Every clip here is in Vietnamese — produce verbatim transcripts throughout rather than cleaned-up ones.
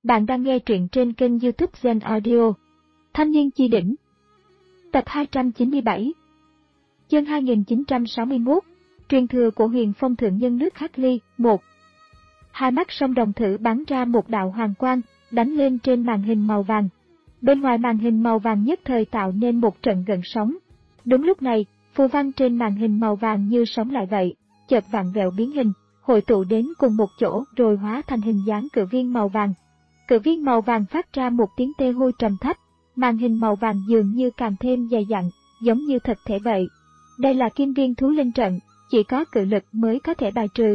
Bạn đang nghe truyện trên kênh YouTube Zen Audio. Thanh niên chi đỉnh. Tập hai trăm chín mươi bảy. Chương hai nghìn chín trăm sáu mươi mốt. Truyền thừa của Huyền Phong thượng nhân nước Hắc Ly. một. Hai mắt sông đồng thử bắn ra một đạo hoàng quang, đánh lên trên màn hình màu vàng. Bên ngoài màn hình màu vàng nhất thời tạo nên một trận gợn sóng. Đúng lúc này, phù văn trên màn hình màu vàng như sống lại vậy, chợt vặn vẹo biến hình, hội tụ đến cùng một chỗ rồi hóa thành hình dáng cự viên màu vàng. Cự viên màu vàng phát ra một tiếng tê hô trầm thấp, màn hình màu vàng dường như càng thêm dày dặn, giống như thực thể vậy. Đây là kim viên thú linh trận, chỉ có cự lực mới có thể bài trừ.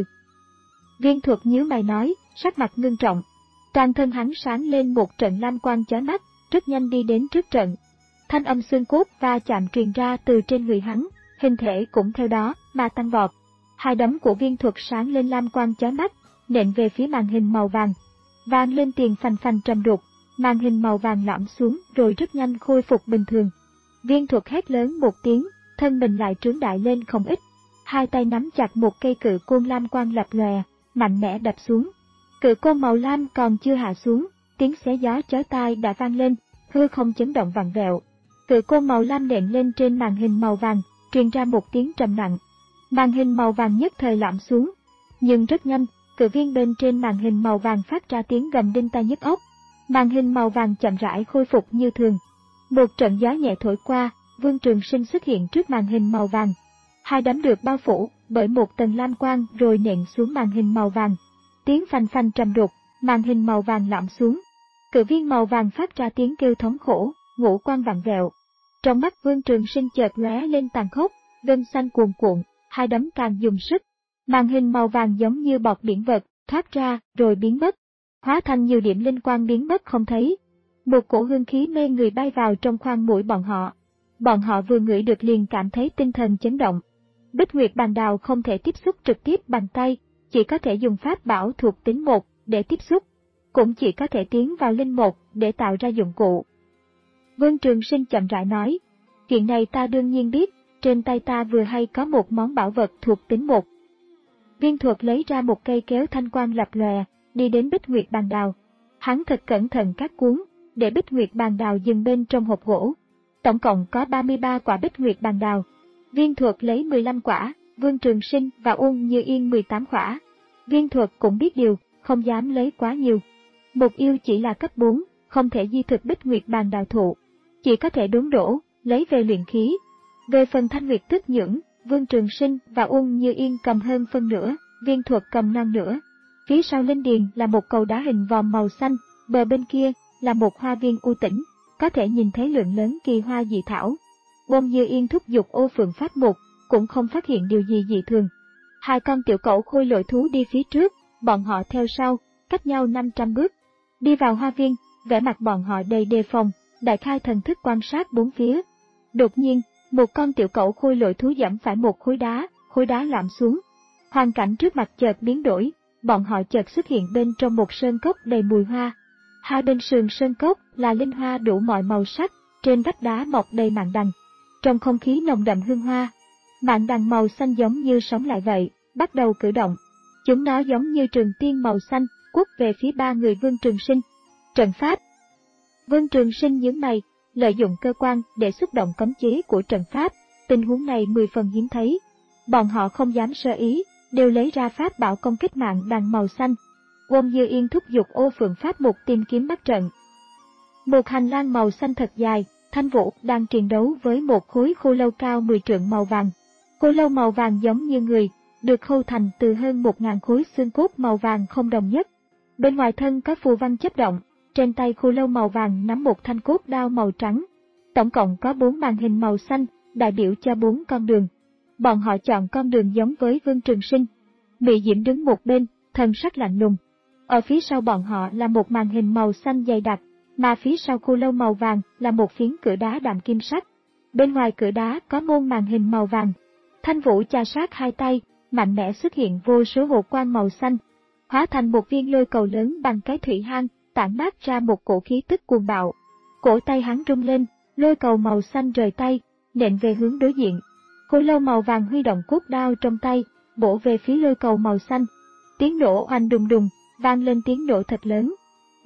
Viên Thuật nhíu mày nói, sắc mặt ngưng trọng. Toàn thân hắn sáng lên một trận lam quang chói mắt, rất nhanh đi đến trước trận. Thanh âm xương cốt va chạm truyền ra từ trên người hắn, hình thể cũng theo đó mà tăng vọt. Hai đấm của Viên Thuật sáng lên lam quang chói mắt, nện về phía màn hình màu vàng. Vang lên tiền phành phành trầm đục, màn hình màu vàng lõm xuống rồi rất nhanh khôi phục bình thường. Viên Thuật hét lớn một tiếng, thân mình lại trướng đại lên không ít. Hai tay nắm chặt một cây cự côn lam quang lập lòe, mạnh mẽ đập xuống. Cự côn màu lam còn chưa hạ xuống, tiếng xé gió chói tai đã vang lên, hư không chấn động vặn vẹo. Cự côn màu lam nện lên trên màn hình màu vàng, truyền ra một tiếng trầm nặng. Màn hình màu vàng nhất thời lõm xuống, nhưng rất nhanh, cự viên bên trên màn hình màu vàng phát ra tiếng gầm đinh tai nhức óc. Màn hình màu vàng chậm rãi khôi phục như thường. Một trận gió nhẹ thổi qua, Vương Trường Sinh xuất hiện trước màn hình màu vàng. Hai đấm được bao phủ bởi một tầng lam quang rồi nện xuống màn hình màu vàng. Tiếng phanh phanh trầm đục, màn hình màu vàng lõm xuống. Cự viên màu vàng phát ra tiếng kêu thống khổ, ngũ quan vặn vẹo. Trong mắt Vương Trường Sinh chợt lóe lên tàn khốc, gân xanh cuồn cuộn, hai đấm càng dùng sức. Màn hình màu vàng giống như bọt biển vật, thoát ra rồi biến mất, hóa thành nhiều điểm linh quang biến mất không thấy. Một cổ hương khí mê người bay vào trong khoang mũi bọn họ. Bọn họ vừa ngửi được liền cảm thấy tinh thần chấn động. Bích Nguyệt Bàn Đào không thể tiếp xúc trực tiếp bằng tay, chỉ có thể dùng pháp bảo thuộc tính một để tiếp xúc, cũng chỉ có thể tiến vào linh một để tạo ra dụng cụ. Vương Trường Sinh chậm rãi nói, chuyện này ta đương nhiên biết, trên tay ta vừa hay có một món bảo vật thuộc tính một. Viên Thuật lấy ra một cây kéo thanh quang lập lòe, đi đến Bích Nguyệt Bàn Đào. Hắn thật cẩn thận cắt cuốn, để Bích Nguyệt Bàn Đào dừng bên trong hộp gỗ. Tổng cộng có ba mươi ba quả Bích Nguyệt Bàn Đào. Viên Thuật lấy mười lăm quả, Vương Trường Sinh và Uông Như Yên mười tám quả. Viên Thuật cũng biết điều, không dám lấy quá nhiều. Một yêu chỉ là cấp bốn, không thể di thực Bích Nguyệt Bàn Đào thụ, chỉ có thể đốn đổ, lấy về luyện khí. Về phần Thanh Nguyệt Tức Nhưỡng, Vương Trường Sinh và Uông Như Yên cầm hơn phân nửa, Viên Thuật cầm non nửa. Phía sau linh điền là một cầu đá hình vòm màu xanh, bờ bên kia là một hoa viên u tĩnh, có thể nhìn thấy lượng lớn kỳ hoa dị thảo. Uông Như Yên thúc giục Ô Phượng Pháp Mục, cũng không phát hiện điều gì dị thường. Hai con tiểu cẩu khôi lội thú đi phía trước, bọn họ theo sau, cách nhau năm trăm bước. Đi vào hoa viên, vẻ mặt bọn họ đầy đề phòng, đại khai thần thức quan sát bốn phía. Đột nhiên, một con tiểu cẩu khôi lội thú giẫm phải một khối đá, khối đá lõm xuống. Hoàn cảnh trước mặt chợt biến đổi, bọn họ chợt xuất hiện bên trong một sơn cốc đầy mùi hoa. Hai bên sườn sơn cốc là linh hoa đủ mọi màu sắc, trên vách đá mọc đầy mạn đằng. Trong không khí nồng đậm hương hoa, mạn đằng màu xanh giống như sống lại vậy, bắt đầu cử động. Chúng nó giống như trường tiên màu xanh, quất về phía ba người Vương Trường Sinh. Trận pháp. Vương Trường Sinh nhướng mày, lợi dụng cơ quan để xúc động cấm chế của trận pháp, tình huống này mười phần hiếm thấy. Bọn họ không dám sơ ý, đều lấy ra pháp bảo công kích mạng đằng màu xanh. Uông Như Yên thúc giục Ô Phượng Pháp Mục tìm kiếm bắt trận. Một hành lang màu xanh thật dài, Thanh Vũ đang chiến đấu với một khối khô lâu cao mười trượng màu vàng. Khô lâu màu vàng giống như người, được khâu thành từ hơn một ngàn khối xương cốt màu vàng không đồng nhất. Bên ngoài thân có phù văn chớp động, trên tay khô lâu màu vàng nắm một thanh cốt đao màu trắng. Tổng cộng có bốn màn hình màu xanh, đại biểu cho bốn con đường. Bọn họ chọn con đường giống với Vương Trường Sinh. Mị Diễm đứng một bên, thần sắc lạnh lùng. Ở phía sau bọn họ là một màn hình màu xanh dày đặc, mà phía sau khô lâu màu vàng là một phiến cửa đá đạm kim sắc. Bên ngoài cửa đá có môn màn hình màu vàng. Thanh Vũ chà sát hai tay, mạnh mẽ xuất hiện vô số hồ quang màu xanh, hóa thành một viên lôi cầu lớn bằng cái thủy hang, tản mát ra một cổ khí tức cuồng bạo. Cổ tay hắn rung lên, lôi cầu màu xanh rời tay, nện về hướng đối diện. Khô lâu màu vàng huy động cốt đao trong tay, bổ về phía lôi cầu màu xanh. Tiếng nổ oanh đùng đùng, vang lên tiếng nổ thật lớn.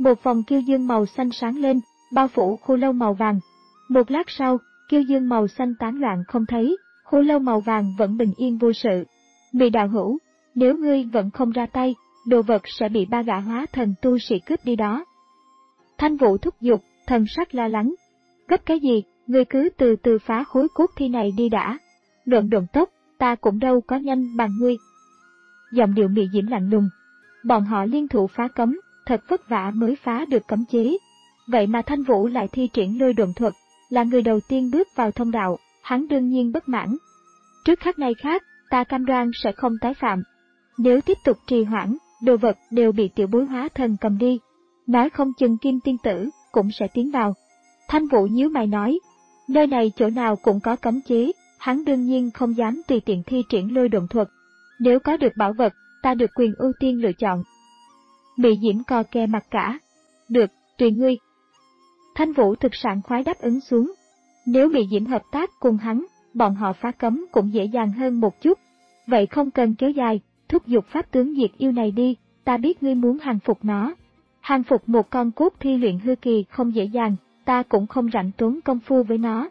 Một vòng kiêu dương màu xanh sáng lên, bao phủ khô lâu màu vàng. Một lát sau, kiêu dương màu xanh tán loạn không thấy, khô lâu màu vàng vẫn bình yên vô sự. Mị đạo hữu, nếu ngươi vẫn không ra tay, đồ vật sẽ bị ba gã hóa thần tu sĩ cướp đi đó. Thanh Vũ thúc giục, thần sắc lo lắng. Gấp cái gì, ngươi cứ từ từ phá khối cốt thi này đi đã. Độn độn tốc, ta cũng đâu có nhanh bằng ngươi. Giọng điệu Mị Diễm lạnh lùng. Bọn họ liên thủ phá cấm, thật vất vả mới phá được cấm chế. Vậy mà Thanh Vũ lại thi triển lôi độn thuật, là người đầu tiên bước vào thông đạo, hắn đương nhiên bất mãn. Trước khác nay khác, ta cam đoan sẽ không tái phạm. Nếu tiếp tục trì hoãn, đồ vật đều bị tiểu bối hóa thần cầm đi. Nói không chừng Kim tiên tử cũng sẽ tiến vào. Thanh Vũ nhíu mày nói, nơi này chỗ nào cũng có cấm chế, hắn đương nhiên không dám tùy tiện thi triển lôi độn thuật. Nếu có được bảo vật, ta được quyền ưu tiên lựa chọn. Mị Diễm co kè mặt cả. Được, tùy ngươi. Thanh Vũ thực sảng khoái đáp ứng xuống. Nếu Mị Diễm hợp tác cùng hắn, bọn họ phá cấm cũng dễ dàng hơn một chút. Vậy không cần kéo dài, thúc giục pháp tướng diệt yêu này đi, ta biết ngươi muốn hàng phục nó. Hàng phục một con cốt thi luyện hư kỳ không dễ dàng, ta cũng không rảnh tốn công phu với nó.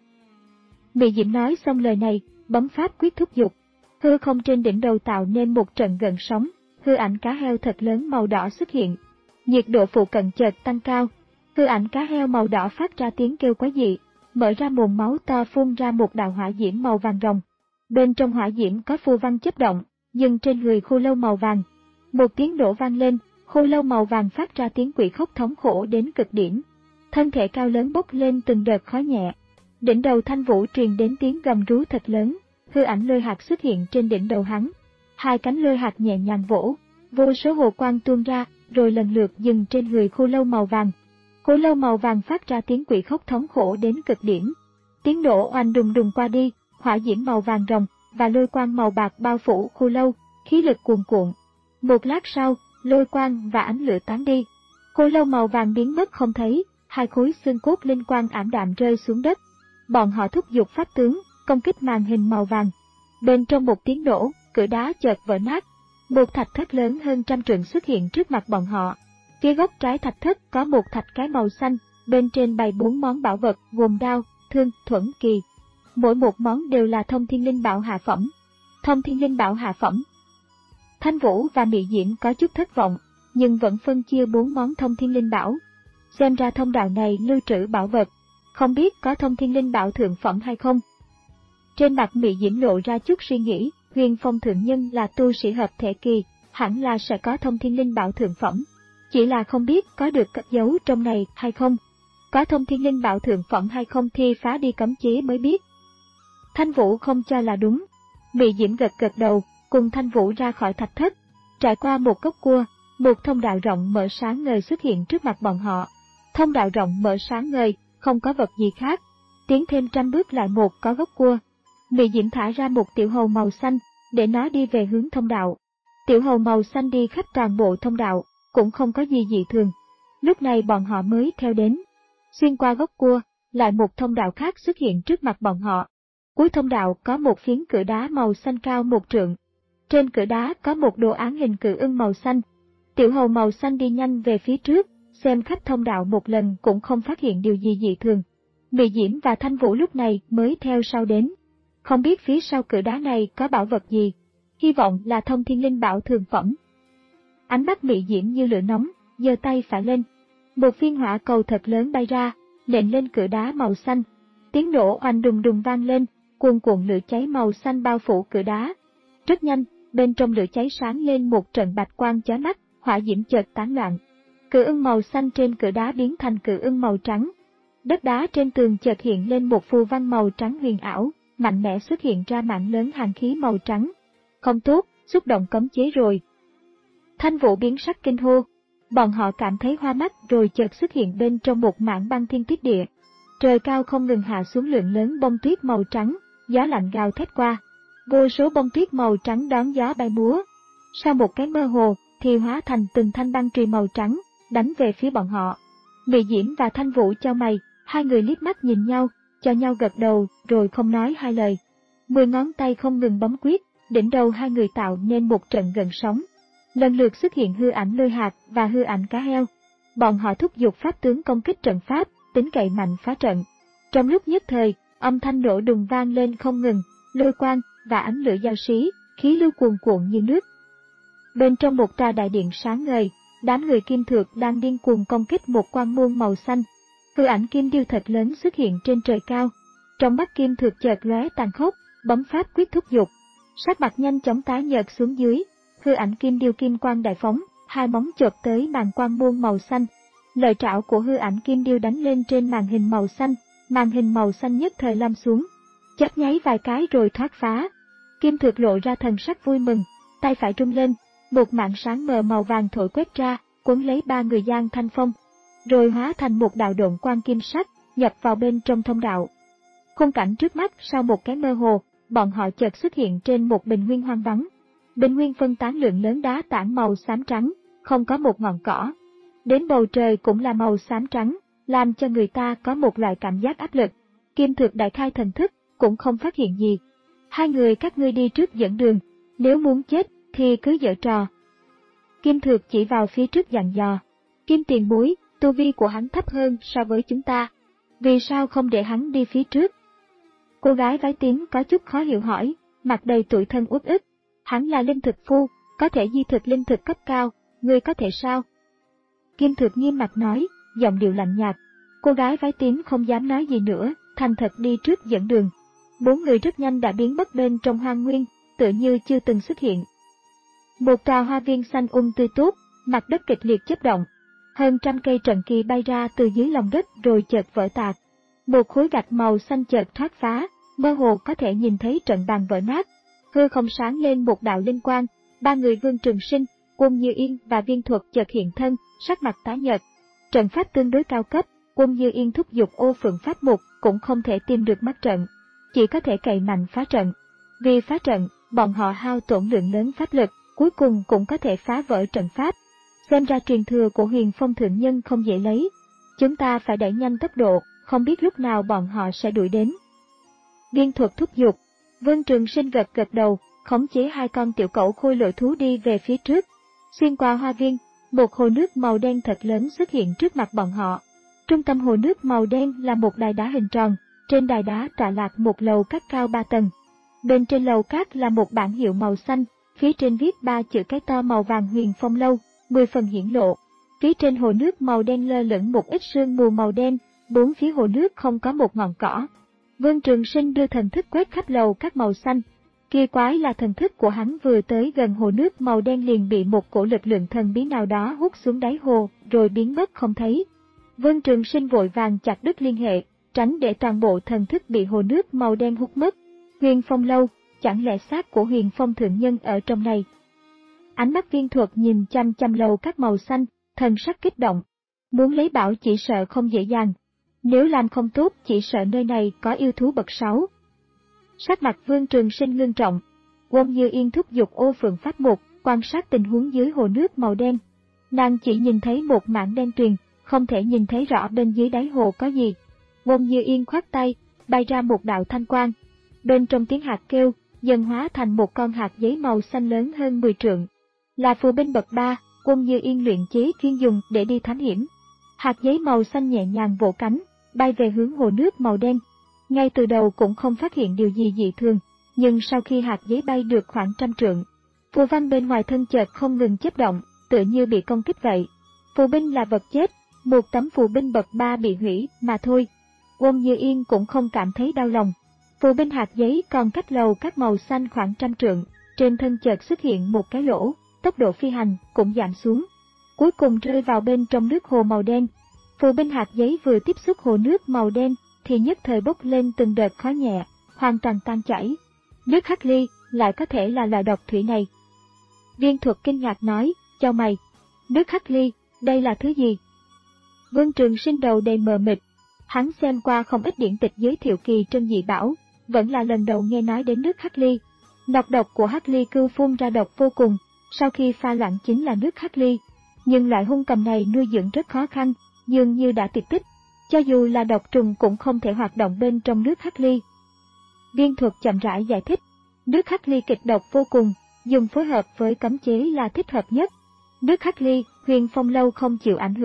Mị Diễm nói xong lời này, bấm pháp quyết thúc giục. Hư không trên đỉnh đầu tạo nên một trận gợn sóng, hư ảnh cá heo thật lớn màu đỏ xuất hiện. Nhiệt độ phụ cận chợt tăng cao, hư ảnh cá heo màu đỏ phát ra tiếng kêu quái dị, mở ra mồm máu to phun ra một đạo hỏa diễm màu vàng ròng. Bên trong hỏa diễm có phù văn chớp động, dừng trên người khô lâu màu vàng. Một tiếng nổ vang lên, khô lâu màu vàng phát ra tiếng quỷ khóc thống khổ đến cực điểm. Thân thể cao lớn bốc lên từng đợt khói nhẹ. Đỉnh đầu Thanh Vũ truyền đến tiếng gầm rú thật lớn, hư ảnh lôi hạt xuất hiện trên đỉnh đầu hắn. Hai cánh lôi hạt nhẹ nhàng vỗ, vô số hồ quang tuôn ra, rồi lần lượt dừng trên người khô lâu màu vàng. Khô lâu màu vàng phát ra tiếng quỷ khóc thống khổ đến cực điểm. Tiếng nổ oanh đùng đùng qua đi, hỏa diễm màu vàng ròng và lôi quang màu bạc bao phủ khô lâu, khí lực cuồn cuộn. Một lát sau, lôi quang và ánh lửa tán đi. Khô lâu màu vàng biến mất không thấy, hai khối xương cốt linh quang ảm đạm rơi xuống đất. Bọn họ thúc giục pháp tướng, công kích màn hình màu vàng. Bên trong một tiếng nổ, cửa đá chợt vỡ nát. Một thạch thất lớn hơn trăm trượng xuất hiện trước mặt bọn họ. Phía góc trái thạch thất có một thạch cái màu xanh, bên trên bày bốn món bảo vật gồm đao, thương, thuẫn, kỳ. Mỗi một món đều là thông thiên linh bảo hạ phẩm. Thông thiên linh bảo hạ phẩm. Thanh Vũ và Mị Diễm có chút thất vọng, nhưng vẫn phân chia bốn món thông thiên linh bảo. Xem ra thông đạo này lưu trữ bảo vật, không biết có thông thiên linh bảo thượng phẩm hay không. Trên mặt Mị Diễm lộ ra chút suy nghĩ, Huyền Phong thượng nhân là tu sĩ hợp thể kỳ, hẳn là sẽ có thông thiên linh bảo thượng phẩm. Chỉ là không biết có được cất giấu trong này hay không. Có thông thiên linh bảo thượng phẩm hay không thì phá đi cấm chế mới biết. Thanh Vũ không cho là đúng. Mị Diễm gật gật đầu, cùng Thanh Vũ ra khỏi thạch thất. Trải qua một gốc cua, một thông đạo rộng mở sáng ngời xuất hiện trước mặt bọn họ. Thông đạo rộng mở sáng ngời, không có vật gì khác. Tiến thêm trăm bước lại một có gốc cua. Mị Diễm thả ra một tiểu hầu màu xanh, để nó đi về hướng thông đạo. Tiểu hầu màu xanh đi khắp toàn bộ thông đạo, cũng không có gì dị thường. Lúc này bọn họ mới theo đến. Xuyên qua gốc cua, lại một thông đạo khác xuất hiện trước mặt bọn họ. Cuối thông đạo có một phiến cửa đá màu xanh cao một trượng. Trên cửa đá có một đồ án hình cự ưng màu xanh. Tiểu hầu màu xanh đi nhanh về phía trước, xem khắp thông đạo một lần cũng không phát hiện điều gì dị thường. Mị Diễm và Thanh Vũ lúc này mới theo sau đến. Không biết phía sau cửa đá này có bảo vật gì, hy vọng là thông thiên linh bảo thượng phẩm. Ánh mắt Mị Diễm như lửa nóng, giơ tay phải lên. Một viên hỏa cầu thật lớn bay ra, nện lên cửa đá màu xanh. Tiếng nổ oanh đùng đùng vang lên, cuồn cuộn lửa cháy màu xanh bao phủ cửa đá. Rất nhanh, bên trong lửa cháy sáng lên một trận bạch quang chói mắt, hỏa diễm chợt tán loạn. Cự ưng màu xanh trên cửa đá biến thành cự ưng màu trắng. Đất đá trên tường chợt hiện lên một phù văn màu trắng huyền ảo, mạnh mẽ xuất hiện ra mảng lớn hàn khí màu trắng. Không tốt, xúc động cấm chế rồi. Thanh Vũ biến sắc kinh hô. Bọn họ cảm thấy hoa mắt rồi chợt xuất hiện bên trong một mảng băng thiên tuyết địa. Trời cao không ngừng hạ xuống lượng lớn bông tuyết màu trắng, gió lạnh gào thét qua. Vô số bông tuyết màu trắng đón gió bay múa. Sau một cái mơ hồ, thì hóa thành từng thanh băng chùy màu trắng, đánh về phía bọn họ. Mị Diễm và Thanh Vũ chau mày, hai người liếc mắt nhìn nhau, cho nhau gật đầu, rồi không nói hai lời. Mười ngón tay không ngừng bấm quyết, đỉnh đầu hai người tạo nên một trận gợn sóng. Lần lượt xuất hiện hư ảnh lôi hạt và hư ảnh cá heo. bọn họ thúc giục pháp tướng công kích trận pháp, tính cậy mạnh phá trận. Trong lúc nhất thời, âm thanh nổ đùng vang lên không ngừng, lôi quang và ánh lửa giao xí, khí lưu cuồn cuộn như nước. Bên trong một tòa đại điện sáng ngời, đám người Kim Thược đang điên cuồng công kích một quan môn màu xanh. Hư ảnh kim điêu thật lớn xuất hiện trên trời cao. Trong mắt Kim Thược chợt lóe tàn khốc, bấm pháp quyết thúc giục. Sắc mặt nhanh chóng tái nhợt xuống dưới, hư ảnh kim điêu kim quang đại phóng, hai móng chộp tới màn quan môn màu xanh. Lợi trảo của hư ảnh kim điêu đánh lên trên màn hình màu xanh, màn hình màu xanh nhất thời lam xuống, chớp nháy vài cái rồi thoát phá. Kim Thược lộ ra thần sắc vui mừng, tay phải rung lên, một mảng sáng mờ màu vàng thổi quét ra, cuốn lấy ba người Giang Thanh Phong, rồi hóa thành một đạo độn quang kim sắc, nhập vào bên trong thông đạo. Khung cảnh trước mắt sau một cái mơ hồ, bọn họ chợt xuất hiện trên một bình nguyên hoang vắng. Bình nguyên phân tán lượng lớn đá tảng màu xám trắng, không có một ngọn cỏ. Đến bầu trời cũng là màu xám trắng, làm cho người ta có một loại cảm giác áp lực. Kim Thược đại khai thần thức, cũng không phát hiện gì. Hai người các ngươi đi trước dẫn đường, nếu muốn chết thì cứ giở trò. Kim Thược chỉ vào phía trước dặn dò. Kim tiền bối, tu vi của hắn thấp hơn so với chúng ta. Vì sao không để hắn đi phía trước? Cô gái váy tím có chút khó hiểu hỏi, mặt đầy tủi thân uất ức. Hắn là linh thực phu, có thể di thực linh thực cấp cao, ngươi có thể sao? Kim Thược nghiêm mặt nói, giọng điệu lạnh nhạt. Cô gái váy tím không dám nói gì nữa, thành thật đi trước dẫn đường. Bốn người rất nhanh đã biến mất bên trong hoang nguyên, tựa như chưa từng xuất hiện. Một tòa hoa viên xanh um tươi tốt, mặt đất kịch liệt chớp động. Hơn trăm cây trận kỳ bay ra từ dưới lòng đất rồi chợt vỡ tạc. Một khối gạch màu xanh chợt thoát phá, mơ hồ có thể nhìn thấy trận bàn vỡ nát. Hư không sáng lên một đạo linh quang, ba người Vương Trường Sinh, Quân Như Yên và Viên Thuật chợt hiện thân, sắc mặt tái nhợt. Trận pháp tương đối cao cấp, Quân Như Yên thúc giục Ô Phượng Pháp Mục cũng không thể tìm được mắt trận, chỉ có thể cậy mạnh phá trận. Vì phá trận, bọn họ hao tổn lượng lớn pháp lực, cuối cùng cũng có thể phá vỡ trận pháp. Xem ra truyền thừa của Huyền Phong thượng nhân không dễ lấy. Chúng ta phải đẩy nhanh tốc độ, không biết lúc nào bọn họ sẽ đuổi đến. Viên Thuật thúc giục. Vương Trường Sinh gật gật đầu, khống chế hai con tiểu cẩu khôi lỗi thú đi về phía trước. Xuyên qua hoa viên, một hồ nước màu đen thật lớn xuất hiện trước mặt bọn họ. Trung tâm hồ nước màu đen là một đài đá hình tròn, trên đài đá tọa lạc một lầu cát cao ba tầng. Bên trên lầu cát là một bảng hiệu màu xanh, phía trên viết ba chữ cái to màu vàng Huyền Phong lâu, mười phần hiển lộ. Phía trên hồ nước màu đen lơ lửng một ít sương mù màu đen, bốn phía hồ nước không có một ngọn cỏ. Vương Trường Sinh đưa thần thức quét khắp lầu các màu xanh. Kỳ quái là thần thức của hắn vừa tới gần hồ nước màu đen liền bị một cổ lực lượng thần bí nào đó hút xuống đáy hồ, rồi biến mất không thấy. Vương Trường Sinh vội vàng chặt đứt liên hệ, tránh để toàn bộ thần thức bị hồ nước màu đen hút mất. Huyền Phong lâu, chẳng lẽ xác của Huyền Phong thượng nhân ở trong này? Ánh mắt Viên Thuật nhìn chăm chăm lầu các màu xanh, thần sắc kích động. Muốn lấy bảo chỉ sợ không dễ dàng. Nếu làm không tốt chỉ sợ nơi này có yêu thú bậc sáu. Sắc mặt Vương Trường Sinh ngưng trọng. Quân Như Yên thúc giục Ô Phượng Pháp Mục, quan sát tình huống dưới hồ nước màu đen. Nàng chỉ nhìn thấy một mảng đen tuyền, không thể nhìn thấy rõ bên dưới đáy hồ có gì. Quân Như Yên khoát tay, bay ra một đạo thanh quang. Bên trong tiếng hạt kêu, dần hóa thành một con hạt giấy màu xanh lớn hơn mười trượng. Là phù binh bậc ba, Quân Như Yên luyện chế chuyên dùng để đi thám hiểm. Hạt giấy màu xanh nhẹ nhàng vỗ cánh, bay về hướng hồ nước màu đen. Ngay từ đầu cũng không phát hiện điều gì dị thường, nhưng sau khi hạt giấy bay được khoảng trăm trượng, phù văn bên ngoài thân chợt không ngừng chớp động, tựa như bị công kích vậy. Phù binh là vật chết, một tấm phù binh bậc ba bị hủy mà thôi. Quân Như Yên cũng không cảm thấy đau lòng. Phù binh hạt giấy còn cách lầu các màu xanh khoảng trăm trượng, trên thân chợt xuất hiện một cái lỗ, tốc độ phi hành cũng giảm xuống, cuối cùng rơi vào bên trong nước hồ màu đen. Phù binh hạt giấy vừa tiếp xúc hồ nước màu đen thì nhất thời bốc lên từng đợt khói nhẹ, hoàn toàn tan chảy. Nước hắc ly lại có thể là loại độc thủy này. Viên Thuật kinh ngạc nói, chau mày, nước hắc ly, đây là thứ gì? Vương Trường Sinh đầu đầy mờ mịt, hắn xem qua không ít điển tịch giới thiệu kỳ trân dị bảo, vẫn là lần đầu nghe nói đến nước hắc ly. Nọc độc của hắc ly cưu phun ra độc vô cùng, sau khi pha loãng chính là nước hắc ly. Nhưng loại hung cầm này nuôi dưỡng rất khó khăn, dường như đã tuyệt tích. Cho dù là độc trùng cũng không thể hoạt động bên trong nước hắc ly. Viên Thuật chậm rãi giải thích, nước hắc ly kịch độc vô cùng, dùng phối hợp với cấm chế là thích hợp nhất. Nước hắc ly, Huyền Phong lâu không chịu ảnh hưởng,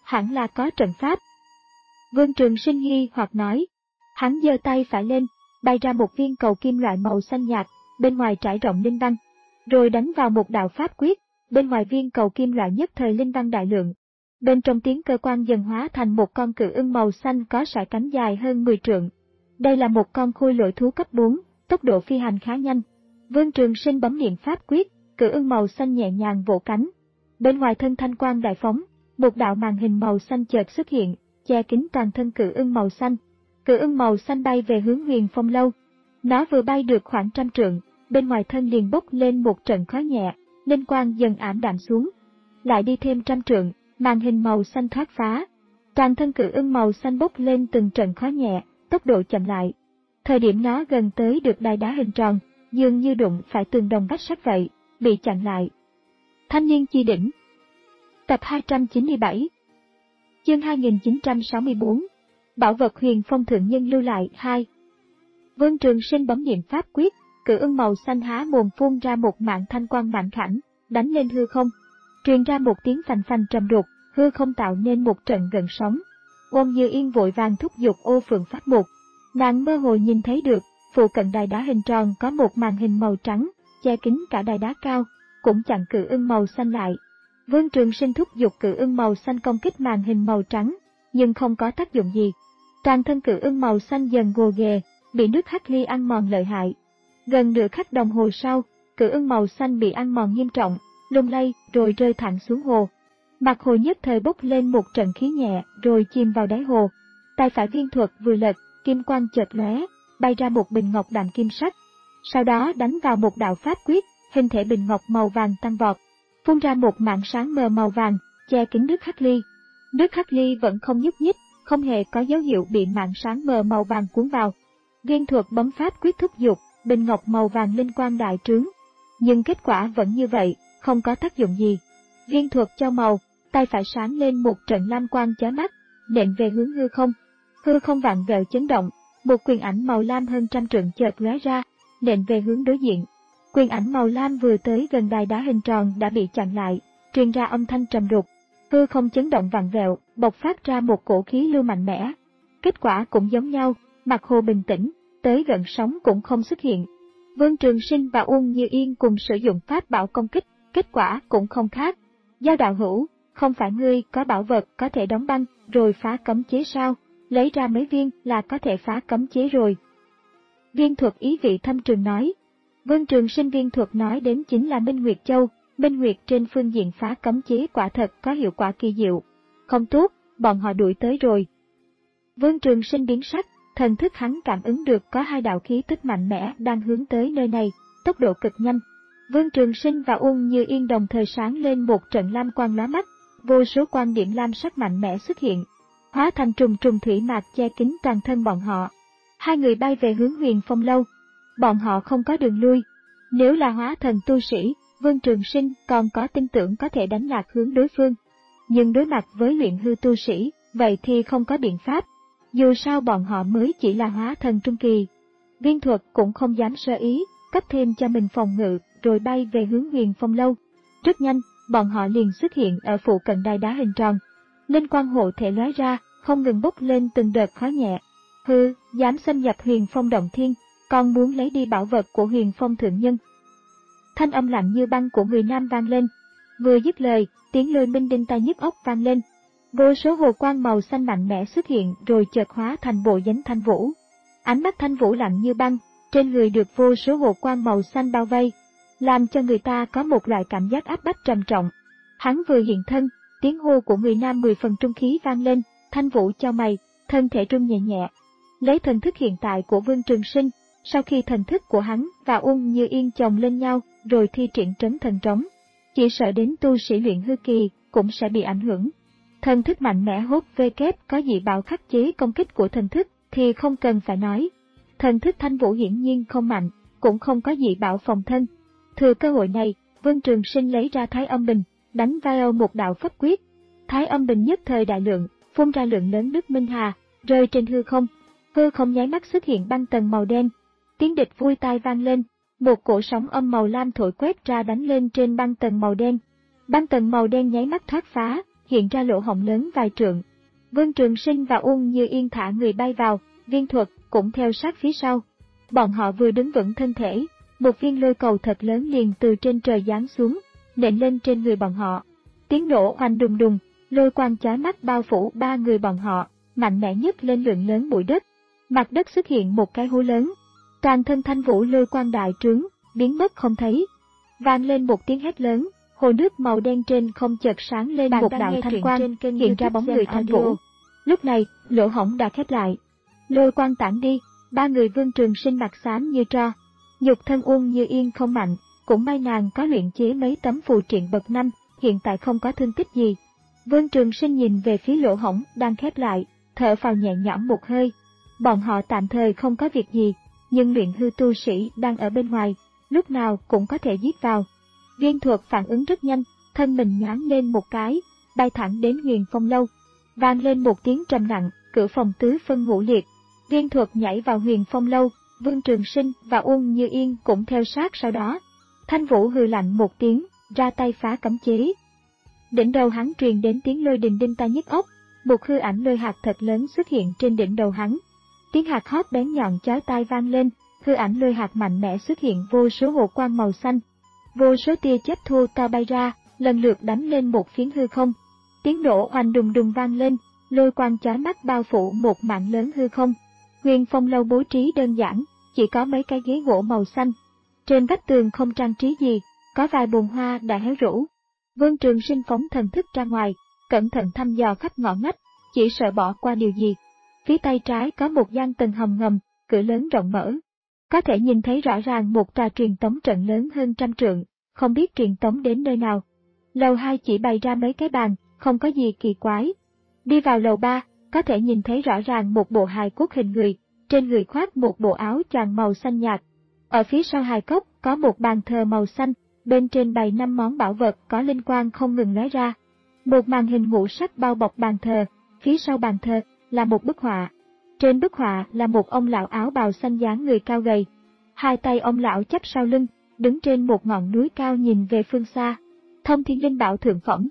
hẳn là có trận pháp. Vương Trường Sinh nghi hoặc nói. Hắn giơ tay phải lên, bay ra một viên cầu kim loại màu xanh nhạt, bên ngoài trải rộng linh văn, rồi đánh vào một đạo pháp quyết, bên ngoài viên cầu kim loại nhất thời linh văn đại lượng. Bên trong tiếng cơ quan dần hóa thành một con cự ưng màu xanh có sải cánh dài hơn mười trượng. Đây là một con khôi lỗi thú cấp bốn, tốc độ phi hành khá nhanh. Vương Trường Sinh bấm niệm pháp quyết, cự ưng màu xanh nhẹ nhàng vỗ cánh. Bên ngoài thân thanh quang đại phóng, một đạo màn hình màu xanh chợt xuất hiện, che kín toàn thân cự ưng màu xanh. Cự ưng màu xanh bay về hướng Huyền Phong lâu. Nó vừa bay được khoảng trăm trượng, bên ngoài thân liền bốc lên một trận khói nhẹ, linh quang dần ảm đạm xuống. Lại đi thêm trăm trượng, màn hình màu xanh thoát phá. Toàn thân cự ưng màu xanh bốc lên từng trận khói nhẹ, tốc độ chậm lại. Thời điểm nó gần tới được đài đá hình tròn, dường như đụng phải tường đồng vách sắt vậy, bị chặn lại. Thanh niên chi đỉnh. Tập hai trăm chín mươi bảy. Chương hai nghìn chín trăm sáu mươi tư. Bảo vật Huyền Phong thượng nhân lưu lại hai. Vương Trường Sinh bấm niệm pháp quyết, cự ưng màu xanh há mồm phun ra một mạng thanh quang mạnh khảnh, đánh lên hư không. Truyền ra một tiếng phành phành trầm đục, hư không tạo nên một trận gợn sóng. Ôn Như Yên vội vàng thúc giục Ô Phượng pháp mục. Nàng mơ hồ nhìn thấy được, phụ cận đài đá hình tròn có một màn hình màu trắng, che kín cả đài đá cao, cũng chặn cự ưng màu xanh lại. Vương Trường Sinh thúc giục cự ưng màu xanh công kích màn hình màu trắng, nhưng không có tác dụng gì. Toàn thân cự ưng màu xanh dần gồ ghề, bị nước hắc ly ăn mòn lợi hại. Gần nửa khắc đồng hồ sau, cự ưng màu xanh bị ăn mòn nghiêm trọng, lung lay rồi rơi thẳng xuống hồ. Mặt hồ nhất thời bốc lên một trận khí nhẹ rồi chìm vào đáy hồ. Tay phải Viên Thuật vừa lật, kim quang chợt lóe, bay ra một bình ngọc đạm kim sắc. Sau đó đánh vào một đạo pháp quyết, hình thể bình ngọc màu vàng tăng vọt, phun ra một mảng sáng mờ màu vàng, che kín nước hắc ly. Nước hắc ly vẫn không nhúc nhích, không hề có dấu hiệu bị mảng sáng mờ màu vàng cuốn vào. Viên Thuật bấm pháp quyết thúc giục, bình ngọc màu vàng linh quang đại trướng. Nhưng kết quả vẫn như vậy, không có tác dụng gì. Viên Thuật cho màu, tay phải sáng lên một trận lam quang chói mắt, nện về hướng hư không. Hư không vặn vẹo chấn động, một quyền ảnh màu lam hơn trăm trượng chợt lóe ra, nện về hướng đối diện. Quyền ảnh màu lam vừa tới gần đài đá hình tròn đã bị chặn lại, truyền ra âm thanh trầm đục. Hư không chấn động vặn vẹo, bộc phát ra một cổ khí lưu mạnh mẽ. Kết quả cũng giống nhau, mặt hồ bình tĩnh, tới gần sóng cũng không xuất hiện. Vương Trường Sinh và Uông Như Yên cùng sử dụng pháp bảo công kích, kết quả cũng không khác. Giao đạo hữu, không phải ngươi có bảo vật có thể đóng băng rồi phá cấm chế sao? Lấy ra mấy viên là có thể phá cấm chế rồi. Viên Thuật ý vị thâm trường nói. Vương Trường Sinh Viên Thuật nói đến chính là Minh Nguyệt Châu. Minh Nguyệt trên phương diện phá cấm chế quả thật có hiệu quả kỳ diệu. Không tốt, bọn họ đuổi tới rồi. Vương Trường Sinh biến sắc, thần thức hắn cảm ứng được có hai đạo khí tức mạnh mẽ đang hướng tới nơi này, tốc độ cực nhanh. Vương Trường Sinh và Uông Như Yên đồng thời sáng lên một trận lam quang lóa mắt, vô số quang điểm lam sắc mạnh mẽ xuất hiện, hóa thành trùng trùng thủy mạc che kín toàn thân bọn họ. Hai người bay về hướng Huyền Phong lâu. Bọn họ không có đường lui. Nếu là hóa thần tu sĩ, Vương Trường Sinh còn có tin tưởng có thể đánh lạc hướng đối phương. Nhưng đối mặt với luyện hư tu sĩ, vậy thì không có biện pháp. Dù sao bọn họ mới chỉ là hóa thần trung kỳ. Viên Thuật cũng không dám sơ ý, cấp thêm cho mình phòng ngự, rồi bay về hướng Huyền Phong lâu. Rất nhanh, bọn họ liền xuất hiện ở phụ cận đài đá hình tròn. Linh quang hộ thể lóe ra, không ngừng bốc lên từng đợt khói nhẹ. Hừ, dám xâm nhập Huyền Phong động thiên, còn muốn lấy đi bảo vật của Huyền Phong thượng nhân. Thanh âm lạnh như băng của người nam vang lên. Vừa dứt lời, tiếng lôi minh đinh tai nhức óc vang lên. Vô số hồ quang màu xanh mạnh mẽ xuất hiện rồi chợt hóa thành bộ dáng Thanh Vũ. Ánh mắt Thanh Vũ lạnh như băng, trên người được vô số hồ quang màu xanh bao vây, làm cho người ta có một loại cảm giác áp bách trầm trọng. Hắn vừa hiện thân, tiếng hô của người nam mười phần trung khí vang lên, Thanh Vũ chau mày, thân thể rung nhẹ nhẹ. Lấy thần thức hiện tại của Vương Trường Sinh, sau khi thần thức của hắn và Uông Như Yên chồng lên nhau, rồi thi triển trấn thần trống, chỉ sợ đến tu sĩ luyện hư kỳ cũng sẽ bị ảnh hưởng. Thần thức mạnh mẽ hốt vê kép có dị bảo khắc chế công kích của thần thức thì không cần phải nói. Thần thức Thanh Vũ hiển nhiên không mạnh, cũng không có dị bảo phòng thân. Thừa cơ hội này, Vương Trường Sinh lấy ra Thái Âm Bình, đánh vào một đạo pháp quyết. Thái Âm Bình nhất thời đại lượng, phun ra lượng lớn nước minh hà, rơi trên hư không. Hư không nháy mắt xuất hiện băng tầng màu đen. Tiếng địch vui tai vang lên, một cổ sóng âm màu lam thổi quét ra đánh lên trên băng tầng màu đen. Băng tầng màu đen nháy mắt thoát phá, hiện ra lỗ hổng lớn vài trượng. Vương Trường Sinh và Uông Như Yên thả người bay vào, Viên Thuật cũng theo sát phía sau. Bọn họ vừa đứng vững thân thể, một viên lôi cầu thật lớn liền từ trên trời giáng xuống, nện lên trên người bọn họ. Tiếng nổ oanh đùng đùng, lôi quang chói mắt bao phủ ba người bọn họ, mạnh mẽ nhất lên lượng lớn bụi đất. Mặt đất xuất hiện một cái hố lớn, toàn thân Thanh Vũ lôi quang đại trướng, biến mất không thấy. Vang lên một tiếng hét lớn, hồ nước màu đen trên không chợt sáng lên Bạn một đang đạo nghe thanh truyện quang, trên kênh hiện ra YouTube bóng Gen người Thanh Audio. Vũ. Lúc này, lỗ hổng đã khép lại. Lôi quang tản đi, ba người Vương Trường Sinh mặt xám như tro. Nhục thân Uông Như Yên không mạnh, cũng may nàng có luyện chế mấy tấm phù triện bậc năm, hiện tại không có thương tích gì. Vương Trường Sinh nhìn về phía lỗ hổng đang khép lại, thở phào nhẹ nhõm một hơi. Bọn họ tạm thời không có việc gì, nhưng luyện hư tu sĩ đang ở bên ngoài, lúc nào cũng có thể giết vào. Viên Thuật phản ứng rất nhanh, thân mình nhoáng lên một cái, bay thẳng đến Huyền Phong Lâu. Vang lên một tiếng trầm nặng, cửa phòng tứ phân ngũ liệt. Viên Thuật nhảy vào Huyền Phong Lâu, Vương Trường Sinh và Uông Như Yên cũng theo sát sau đó. Thanh Vũ hừ lạnh một tiếng, ra tay phá cấm chế. Đỉnh đầu hắn truyền đến tiếng lôi đình đinh tai nhức óc, một hư ảnh lôi hạt thật lớn xuất hiện trên đỉnh đầu hắn. Tiếng hạt hót bén nhọn chói tai vang lên, hư ảnh lôi hạt mạnh mẽ xuất hiện vô số hồ quang màu xanh. Vô số tia chớp thô to bay ra, lần lượt đánh lên một phiến hư không. Tiếng nổ oanh đùng đùng vang lên, lôi quang chói mắt bao phủ một mảng lớn hư không. Huyền Phong Lâu bố trí đơn giản, chỉ có mấy cái ghế gỗ màu xanh. Trên vách tường không trang trí gì, có vài bồn hoa đã héo rũ. Vương Trường Sinh phóng thần thức ra ngoài, cẩn thận thăm dò khắp ngõ ngách, chỉ sợ bỏ qua điều gì. Phía tay trái có một gian tầng hầm ngầm, cửa lớn rộng mở. Có thể nhìn thấy rõ ràng một tòa truyền tống trận lớn hơn trăm trượng, không biết truyền tống đến nơi nào. Lầu hai chỉ bày ra mấy cái bàn, không có gì kỳ quái. Đi vào lầu ba, có thể nhìn thấy rõ ràng một bộ hài cốt hình người, trên người khoác một bộ áo choàng màu xanh nhạt. Ở phía sau hài cốt có một bàn thờ màu xanh, bên trên bày năm món bảo vật có linh quang không ngừng lóe ra. Một màn hình ngũ sắc bao bọc bàn thờ, phía sau bàn thờ là một bức họa. Trên bức họa là một ông lão áo bào xanh dáng người cao gầy. Hai tay ông lão chắp sau lưng, đứng trên một ngọn núi cao nhìn về phương xa. Thông Thiên Linh Bảo thượng phẩm.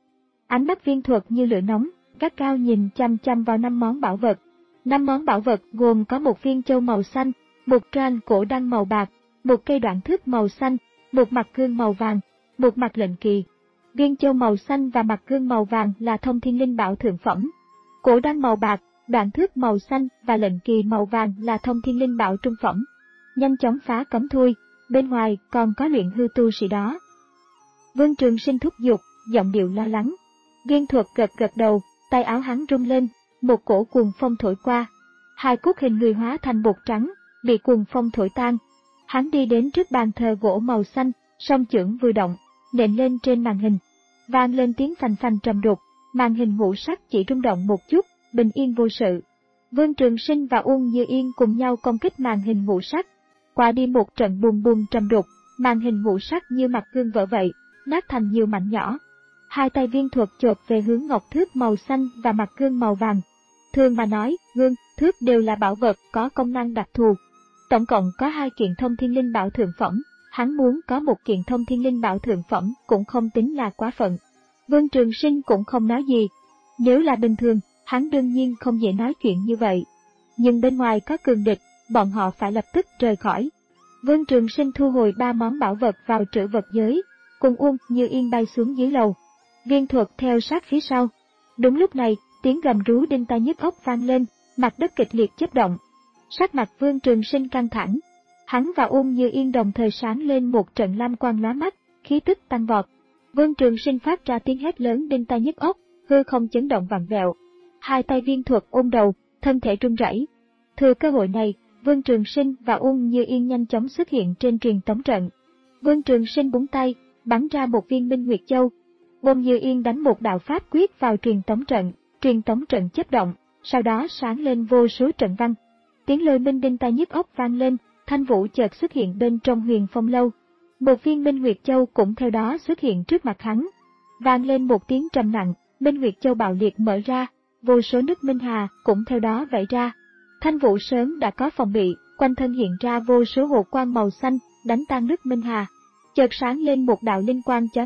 Ánh mắt Viên Thuật như lửa nóng, gắt cao nhìn chăm chăm vào năm món bảo vật. Năm món bảo vật gồm có một viên châu màu xanh, một tranh cổ đăng màu bạc, một cây đoạn thước màu xanh, một mặt gương màu vàng, một mặt lệnh kỳ. Viên châu màu xanh và mặt gương màu vàng là Thông Thiên Linh Bảo thượng phẩm. Cổ đăng màu bạc, đoạn thước màu xanh và lệnh kỳ màu vàng là Thông Thiên Linh Bảo trung phẩm. Nhanh chóng phá cấm thui, bên ngoài còn có luyện hư tu sĩ đó. Vương Trường Sinh thúc giục, giọng điệu lo lắng. Viên Thuật gật gật đầu, tay áo hắn rung lên, một cổ cuồng phong thổi qua. Hai cốt hình người hóa thành bột trắng, bị cuồng phong thổi tan. Hắn đi đến trước bàn thờ gỗ màu xanh, song chưởng vừa động, nện lên trên màn hình. Vang lên tiếng phành phành trầm đục, màn hình ngũ sắc chỉ rung động một chút, bình yên vô sự. Vương Trường Sinh và Uông Như Yên cùng nhau công kích màn hình ngũ sắc. Qua đi một trận bùm bùm trầm đục, màn hình ngũ sắc như mặt gương vỡ vậy, nát thành nhiều mảnh nhỏ. Hai tay Viên Thuật chộp về hướng ngọc thước màu xanh và mặt gương màu vàng. Thường mà nói, gương, thước đều là bảo vật có công năng đặc thù. Tổng cộng có hai kiện Thông Thiên Linh Bảo thượng phẩm, hắn muốn có một kiện Thông Thiên Linh Bảo thượng phẩm cũng không tính là quá phận. Vương Trường Sinh cũng không nói gì. Nếu là bình thường, hắn đương nhiên không dễ nói chuyện như vậy. Nhưng bên ngoài có cường địch, bọn họ phải lập tức rời khỏi. Vương Trường Sinh thu hồi ba món bảo vật vào trữ vật giới, cùng Uông Như Yên bay xuống dưới lầu. Viên Thuật theo sát phía sau. Đúng lúc này, tiếng gầm rú đinh tai nhức óc vang lên, mặt đất kịch liệt chớp động. Sắc mặt Vương Trường Sinh căng thẳng. Hắn và Uông Như Yên đồng thời sáng lên một trận lam quang lóa mắt, khí tức tăng vọt. Vương Trường Sinh phát ra tiếng hét lớn đinh tai nhức óc, hư không chấn động vặn vẹo. Hai tay Viên Thuật ôm đầu, thân thể run rẩy. Thừa cơ hội này, Vương Trường Sinh và Uông Như Yên nhanh chóng xuất hiện trên truyền tống trận. Vương Trường Sinh búng tay, bắn ra một viên Minh Nguyệt Châu. Uông Như Yên đánh một đạo pháp quyết vào truyền tống trận, truyền tống trận chớp động, sau đó sáng lên vô số trận văn. Tiếng lôi minh đinh tai nhức óc vang lên, Thanh Vũ chợt xuất hiện bên trong Huyền Phong Lâu. Một viên Minh Nguyệt Châu cũng theo đó xuất hiện trước mặt hắn. Vang lên một tiếng trầm nặng, Minh Nguyệt Châu bạo liệt mở ra, vô số nước minh hà cũng theo đó vẩy ra. Thanh Vũ sớm đã có phòng bị, quanh thân hiện ra vô số hồ quang màu xanh, đánh tan nước minh hà. Chợt sáng lên một đạo linh quang chói mắt,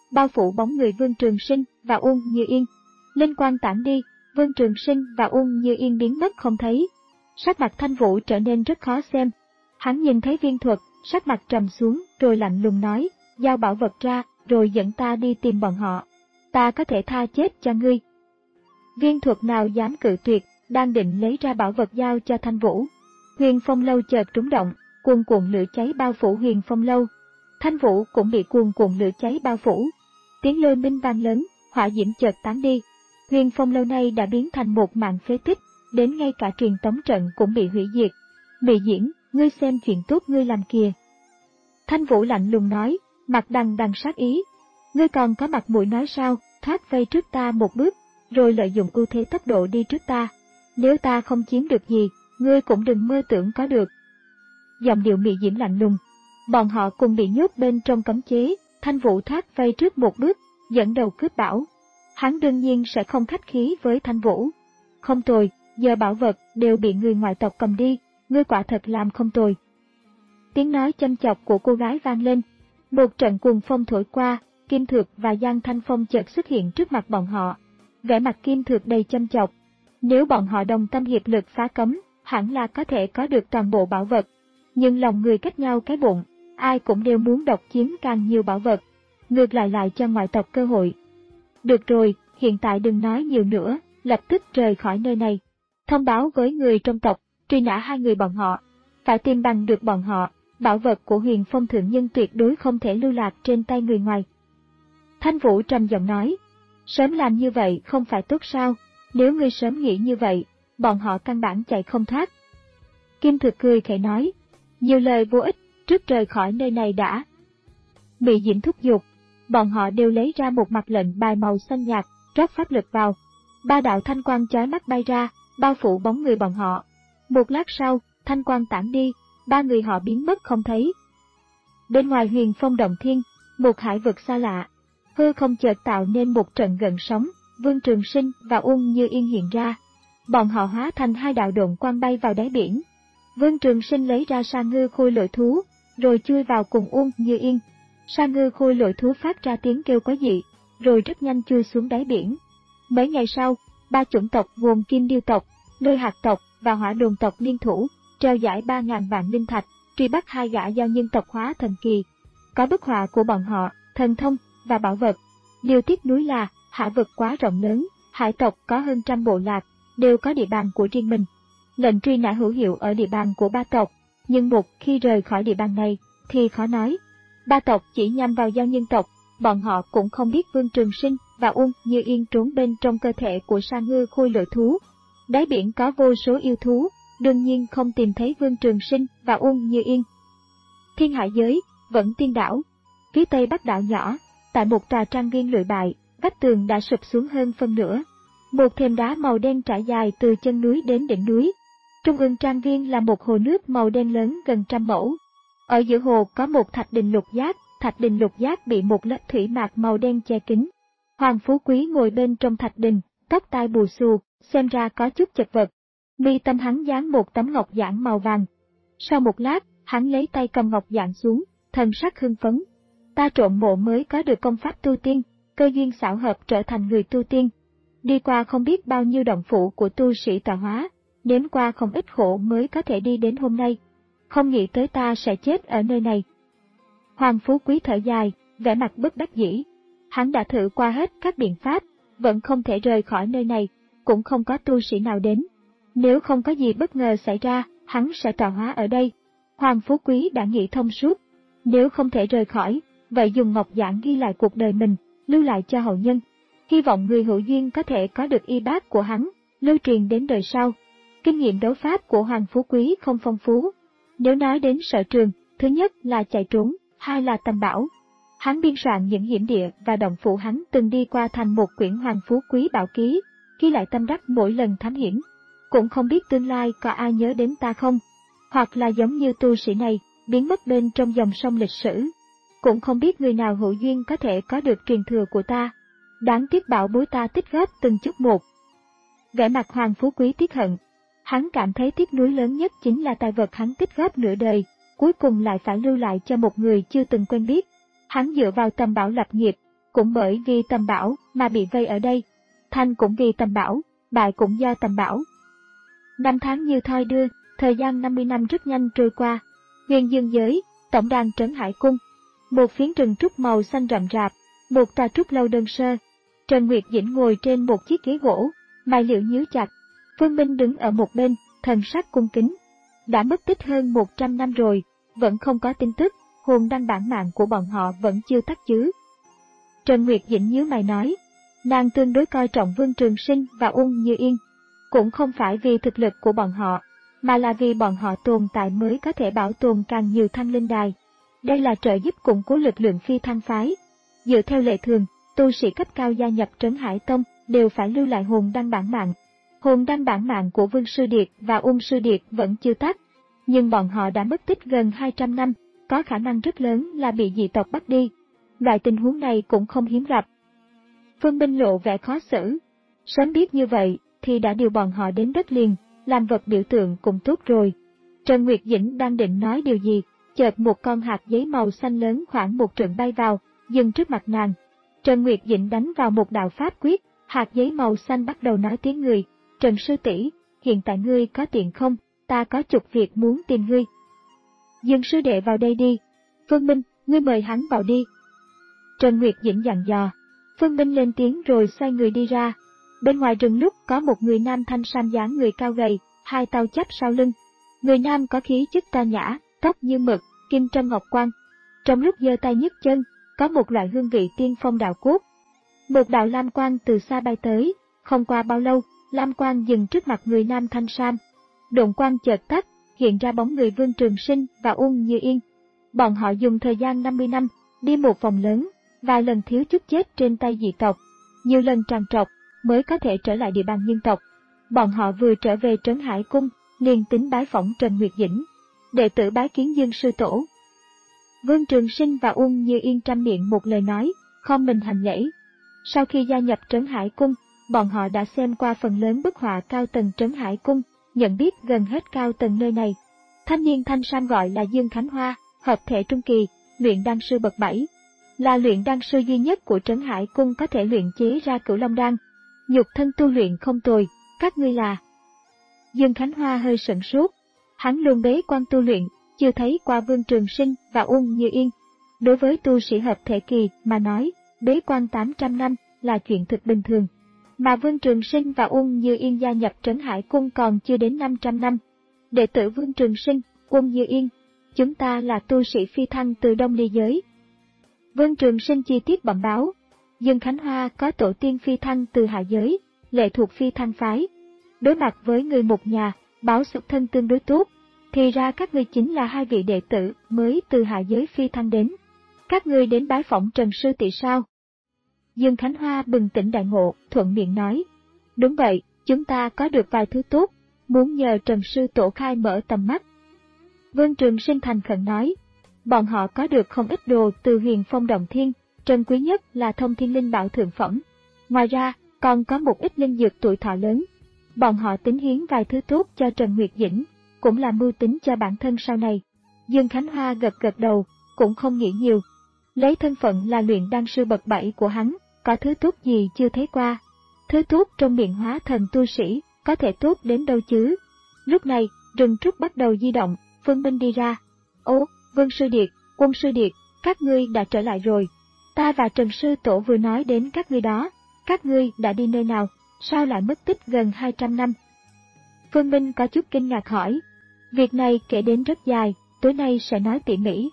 bao phủ bóng người Vương Trường Sinh và Uông Như Yên. Linh quang tản đi, Vương Trường Sinh và Uông Như Yên biến mất không thấy. Sắc mặt Thanh Vũ trở nên rất khó xem. Hắn nhìn thấy viên thuật, sắc mặt trầm xuống, rồi lạnh lùng nói, giao bảo vật ra, rồi dẫn ta đi tìm bọn họ. Ta có thể tha chết cho ngươi. Viên thuật nào dám cự tuyệt, đang định lấy ra bảo vật giao cho Thanh Vũ. Huyền Phong Lâu chợt rúng động, cuồn cuộn lửa cháy bao phủ Huyền Phong Lâu. Thanh Vũ cũng bị cuồn cuộn lửa cháy bao phủ. Tiếng lôi minh vang lớn, hỏa diễm chợt tán đi. Huyền Phong Lâu này đã biến thành một mảng phế tích, đến ngay cả truyền tống trận cũng bị hủy diệt. Mị Diễn, ngươi xem chuyện tốt ngươi làm kìa. Thanh Vũ lạnh lùng nói, mặt đằng đằng sát ý. Ngươi còn có mặt mũi nói sao, thoát vây trước ta một bước, rồi lợi dụng ưu thế tốc độ đi trước ta. Nếu ta không chiếm được gì, ngươi cũng đừng mơ tưởng có được. Giọng điệu Mị Diễm lạnh lùng. Bọn họ cùng bị nhốt bên trong cấm chế, Thanh Vũ thoát vây trước một bước, dẫn đầu cướp bảo. Hắn đương nhiên sẽ không khách khí với Thanh Vũ. Không tồi, giờ bảo vật đều bị người ngoại tộc cầm đi, ngươi quả thật làm không tồi. Tiếng nói châm chọc của cô gái vang lên. Một trận cuồng phong thổi qua, Kim Thược và Giang Thanh Phong chợt xuất hiện trước mặt bọn họ. Vẻ mặt Kim Thược đầy châm chọc. Nếu bọn họ đồng tâm hiệp lực phá cấm, hẳn là có thể có được toàn bộ bảo vật. Nhưng lòng người cách nhau cái bụng, ai cũng đều muốn độc chiếm càng nhiều bảo vật. Ngược lại lại cho ngoại tộc cơ hội. Được rồi, hiện tại đừng nói nhiều nữa, lập tức rời khỏi nơi này. Thông báo với người trong tộc, truy nã hai người bọn họ. Phải tìm bằng được bọn họ, bảo vật của Huyền Phong Thượng Nhân tuyệt đối không thể lưu lạc trên tay người ngoài. Thanh Vũ trầm giọng nói, sớm làm như vậy không phải tốt sao, nếu ngươi sớm nghĩ như vậy, bọn họ căn bản chạy không thoát. Kim Thực cười khẽ nói, nhiều lời vô ích, trước rời khỏi nơi này đã. Mị Diễm thúc giục, bọn họ đều lấy ra một mặt lệnh bài màu xanh nhạt, rót pháp lực vào. Ba đạo thanh quang chói mắt bay ra, bao phủ bóng người bọn họ. Một lát sau, thanh quang tản đi, ba người họ biến mất không thấy. Bên ngoài Huyền Phong Động Thiên, một hải vực xa lạ, hư không chợt tạo nên một trận gợn sóng, Vương Trường Sinh và Uông Như Yên hiện ra. Bọn họ hóa thành hai đạo độn quang bay vào đáy biển. Vương Trường Sinh lấy ra sa ngư khôi lội thú, rồi chui vào cùng Uông Như Yên. Sa ngư khôi lội thú phát ra tiếng kêu quái dị, rồi rất nhanh chui xuống đáy biển. Mấy ngày sau, ba chủng tộc gồm Kim Điêu tộc, Lôi Hạt tộc và Hỏa Đồn tộc liên thủ, treo giải ba ngàn vạn linh thạch, truy bắt hai gã giao nhân tộc hóa thần kỳ. Có bức họa của bọn họ, thần thông và bảo vật. Điều tiếc nuối là hải vực quá rộng lớn, hải tộc có hơn trăm bộ lạc, đều có địa bàn của riêng mình. Lệnh truy nã hữu hiệu ở địa bàn của ba tộc, nhưng một khi rời khỏi địa bàn này thì khó nói. Ba tộc chỉ nhằm vào giao nhân tộc, bọn họ cũng không biết Vương Trường Sinh và Uông Như Yên trốn bên trong cơ thể của sa ngư khôi lội thú. Đáy biển có vô số yêu thú, đương nhiên không tìm thấy Vương Trường Sinh và Uông Như Yên. Thiên Hải Giới, Vẫn Tiên Đảo, phía tây bắc đảo nhỏ, tại một tòa trang viên lụi bại, vách tường đã sụp xuống hơn phân nửa. Một thềm đá màu đen trải dài từ chân núi đến đỉnh núi. Trung ương trang viên là một hồ nước màu đen lớn gần trăm mẫu. Ở giữa hồ có một thạch đình lục giác, thạch đình lục giác bị một lớp thủy mạc màu đen che kín. Hoàng Phú Quý ngồi bên trong thạch đình, tóc tai bù xù, xem ra có chút chật vật. Mi tâm hắn dán một tấm ngọc giản màu vàng. Sau một lát, hắn lấy tay cầm ngọc giản xuống, thần sắc hưng phấn. Ta trộm mộ mới có được công pháp tu tiên, cơ duyên xảo hợp trở thành người tu tiên. Đi qua không biết bao nhiêu động phủ của tu sĩ tà hóa, nếm qua không ít khổ mới có thể đi đến hôm nay. Không nghĩ tới ta sẽ chết ở nơi này. Hoàng Phú Quý thở dài, vẻ mặt bất đắc dĩ. Hắn đã thử qua hết các biện pháp, vẫn không thể rời khỏi nơi này, cũng không có tu sĩ nào đến. Nếu không có gì bất ngờ xảy ra, hắn sẽ tà hóa ở đây. Hoàng Phú Quý đã nghĩ thông suốt. Nếu không thể rời khỏi, vậy dùng ngọc giản ghi lại cuộc đời mình, lưu lại cho hậu nhân. Hy vọng người hữu duyên có thể có được y bát của hắn, lưu truyền đến đời sau. Kinh nghiệm đấu pháp của Hoàng Phú Quý không phong phú. Nếu nói đến sở trường, thứ nhất là chạy trốn, hai là tầm bảo. Hắn biên soạn những hiểm địa và động phủ hắn từng đi qua thành một quyển Hoàng Phú Quý bảo ký, ghi lại tâm đắc mỗi lần thám hiểm. Cũng không biết tương lai có ai nhớ đến ta không, hoặc là giống như tu sĩ này, biến mất bên trong dòng sông lịch sử. Cũng không biết người nào hữu duyên có thể có được truyền thừa của ta. Đáng tiếc bảo bối ta tích góp từng chút một. Vẻ mặt Hoàng Phú Quý tiếc hận. Hắn cảm thấy tiếc nuối lớn nhất chính là tài vật hắn tích góp nửa đời, cuối cùng lại phải lưu lại cho một người chưa từng quen biết. Hắn dựa vào tầm bảo lập nghiệp, cũng bởi vì Tầm Bảo mà bị vây ở đây. Thành cũng vì Tầm Bảo, bại cũng do Tầm Bảo. Năm tháng như thoi đưa, thời gian năm mươi năm rất nhanh trôi qua. Huyền Dương giới, tổng đàn Trấn Hải cung. Một phiến rừng trúc màu xanh rậm rạp, một tòa trúc lâu đơn sơ. Trần Nguyệt Dĩnh ngồi trên một chiếc ghế gỗ, mày liễu nhíu chặt. Phương Minh đứng ở một bên, thần sắc cung kính. Đã mất tích hơn một trăm năm rồi, vẫn không có tin tức, hồn đăng bản mạng của bọn họ vẫn chưa tắt chứ. Trần Nguyệt Dĩnh nhíu mày nói, nàng tương đối coi trọng Vương Trường Sinh và Ung Như Yên. Cũng không phải vì thực lực của bọn họ, mà là vì bọn họ tồn tại mới có thể bảo tồn càng nhiều thăng linh đài. Đây là trợ giúp củng cố lực lượng phi thăng phái. Dựa theo lệ thường, tu sĩ cấp cao gia nhập Trấn Hải Tông đều phải lưu lại hồn đăng bản mạng. Hồn đăng bản mạng của Vương Sư Điệt và Ung Sư Điệt vẫn chưa tắt, nhưng bọn họ đã mất tích gần hai trăm năm, có khả năng rất lớn là bị dị tộc bắt đi. Loại tình huống này cũng không hiếm gặp. Phương Minh lộ vẻ khó xử. Sớm biết như vậy thì đã điều bọn họ đến đất liền, làm vật biểu tượng cũng tốt rồi. Trần Nguyệt Dĩnh đang định nói điều gì, chợt một con hạt giấy màu xanh lớn khoảng một trượng bay vào, dừng trước mặt nàng. Trần Nguyệt Dĩnh đánh vào một đạo pháp quyết, hạt giấy màu xanh bắt đầu nói tiếng người. Trần sư tỷ, hiện tại ngươi có tiện không? Ta có chục việc muốn tìm ngươi. Dương sư đệ vào đây đi. Phương Minh, ngươi mời hắn vào đi. Trần Nguyệt Dĩnh dặn dò. Phương Minh lên tiếng rồi xoay người đi ra. Bên ngoài rừng lúc có một người nam thanh sam dáng người cao gầy, hai tay chắp sau lưng. Người nam có khí chất ta nhã, tóc như mực, kim trâm ngọc quan. Trong lúc giơ tay nhấc chân, có một loại hương vị tiên phong đạo cốt. Một đạo lam quang từ xa bay tới, không qua bao lâu, lam quang dừng trước mặt người nam thanh sam. Độn quang chợt tắt, hiện ra bóng người Vương Trường Sinh và Ung Như Yên. Bọn họ dùng thời gian năm mươi năm, đi một vòng lớn, vài lần thiếu chút chết trên tay dị tộc, nhiều lần trằn trọc mới có thể trở lại địa bàn nhân tộc. Bọn họ vừa trở về Trấn Hải cung, liền tính bái phỏng Trần Nguyệt Dĩnh, đệ tử bái kiến Dương sư tổ. Vương Trường Sinh và Ung Như Yên trăm miệng một lời nói, khom mình hành lễ. Sau khi gia nhập Trấn Hải cung, bọn họ đã xem qua phần lớn bức họa cao tầng Trấn Hải cung, nhận biết gần hết cao tầng nơi này. Thanh niên thanh sam gọi là Dương Khánh Hoa, hợp thể trung kỳ, luyện đan sư bậc bảy, là luyện đan sư duy nhất của Trấn Hải cung có thể luyện chế ra Cửu Long đan. Nhục thân tu luyện không tồi, các ngươi là? Dương Khánh Hoa hơi sửng sốt, hắn luôn bế quan tu luyện, chưa thấy qua Vương Trường Sinh và Ung Như Yên. Đối với tu sĩ hợp thể kỳ mà nói, bế quan tám trăm năm là chuyện thực bình thường. Mà Vương Trường Sinh và Ung Như Yên gia nhập Trấn Hải cung còn chưa đến năm trăm năm. Đệ tử Vương Trường Sinh, Ung Như Yên, chúng ta là tu sĩ phi thăng từ Đông Ly giới. Vương Trường Sinh chi tiết bẩm báo, Dương Khánh Hoa có tổ tiên phi thăng từ hạ giới, lệ thuộc phi thăng phái. Đối mặt với người một nhà, báo xuất thân tương đối tốt, thì ra các ngươi chính là hai vị đệ tử mới từ hạ giới phi thăng đến. Các ngươi đến bái phỏng Trần sư tỷ sao? Dương Khánh Hoa bừng tỉnh đại ngộ, thuận miệng nói. Đúng vậy, chúng ta có được vài thứ tốt, muốn nhờ Trần sư tổ khai mở tầm mắt. Vương Trường Sinh thành khẩn nói. Bọn họ có được không ít đồ từ Huyền Phong Động Thiên, trân quý nhất là Thông Thiên Linh Bảo thượng phẩm. Ngoài ra, còn có một ít linh dược tuổi thọ lớn. Bọn họ tính hiến vài thứ tốt cho Trần Nguyệt Dĩnh, cũng là mưu tính cho bản thân sau này. Dương Khánh Hoa gật gật đầu, cũng không nghĩ nhiều. Lấy thân phận là luyện đan sư bậc bảy của hắn, có thứ tốt gì chưa thấy qua. Thứ tốt trong miệng hóa thần tu sĩ, có thể tốt đến đâu chứ. Lúc này, rừng trúc bắt đầu di động, Phương Minh đi ra. Ố, Vương Sư Điệt, Quân Sư Điệt, các ngươi đã trở lại rồi. Ta và Trần Sư Tổ vừa nói đến các ngươi đó, các ngươi đã đi nơi nào, sao lại mất tích gần hai trăm năm? Phương Minh có chút kinh ngạc hỏi. Việc này kể đến rất dài, tối nay sẽ nói tỉ mỉ.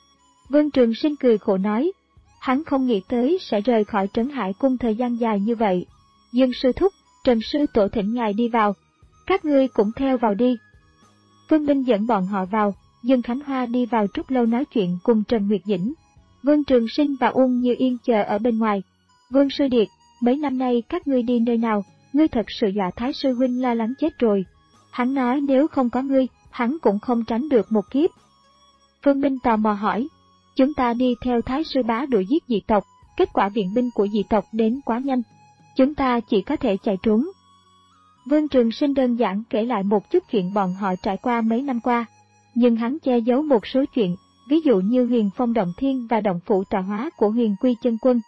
Vương Trường Sinh cười khổ nói, hắn không nghĩ tới sẽ rời khỏi Trấn Hải cung thời gian dài như vậy. Dương Sư Thúc, Trần Sư Tổ thỉnh ngài đi vào, các ngươi cũng theo vào đi. Phương Minh dẫn bọn họ vào, Dương Khánh Hoa đi vào trúc lâu nói chuyện cùng Trần Nguyệt Dĩnh. Vương Trường Sinh và Ung Như Yên chờ ở bên ngoài. Vương Sư Điệt, mấy năm nay các ngươi đi nơi nào, ngươi thật sự dọa Thái Sư Huynh lo lắng chết rồi. Hắn nói nếu không có ngươi, hắn cũng không tránh được một kiếp. Phương Minh tò mò hỏi, chúng ta đi theo Thái Sư Bá đuổi giết dị tộc, kết quả viện binh của dị tộc đến quá nhanh. Chúng ta chỉ có thể chạy trốn. Vương Trường Sinh đơn giản kể lại một chút chuyện bọn họ trải qua mấy năm qua, nhưng hắn che giấu một số chuyện, ví dụ như Huyền Phong Động Thiên và động phủ tọa hóa của Huyền Quy Chân Quân.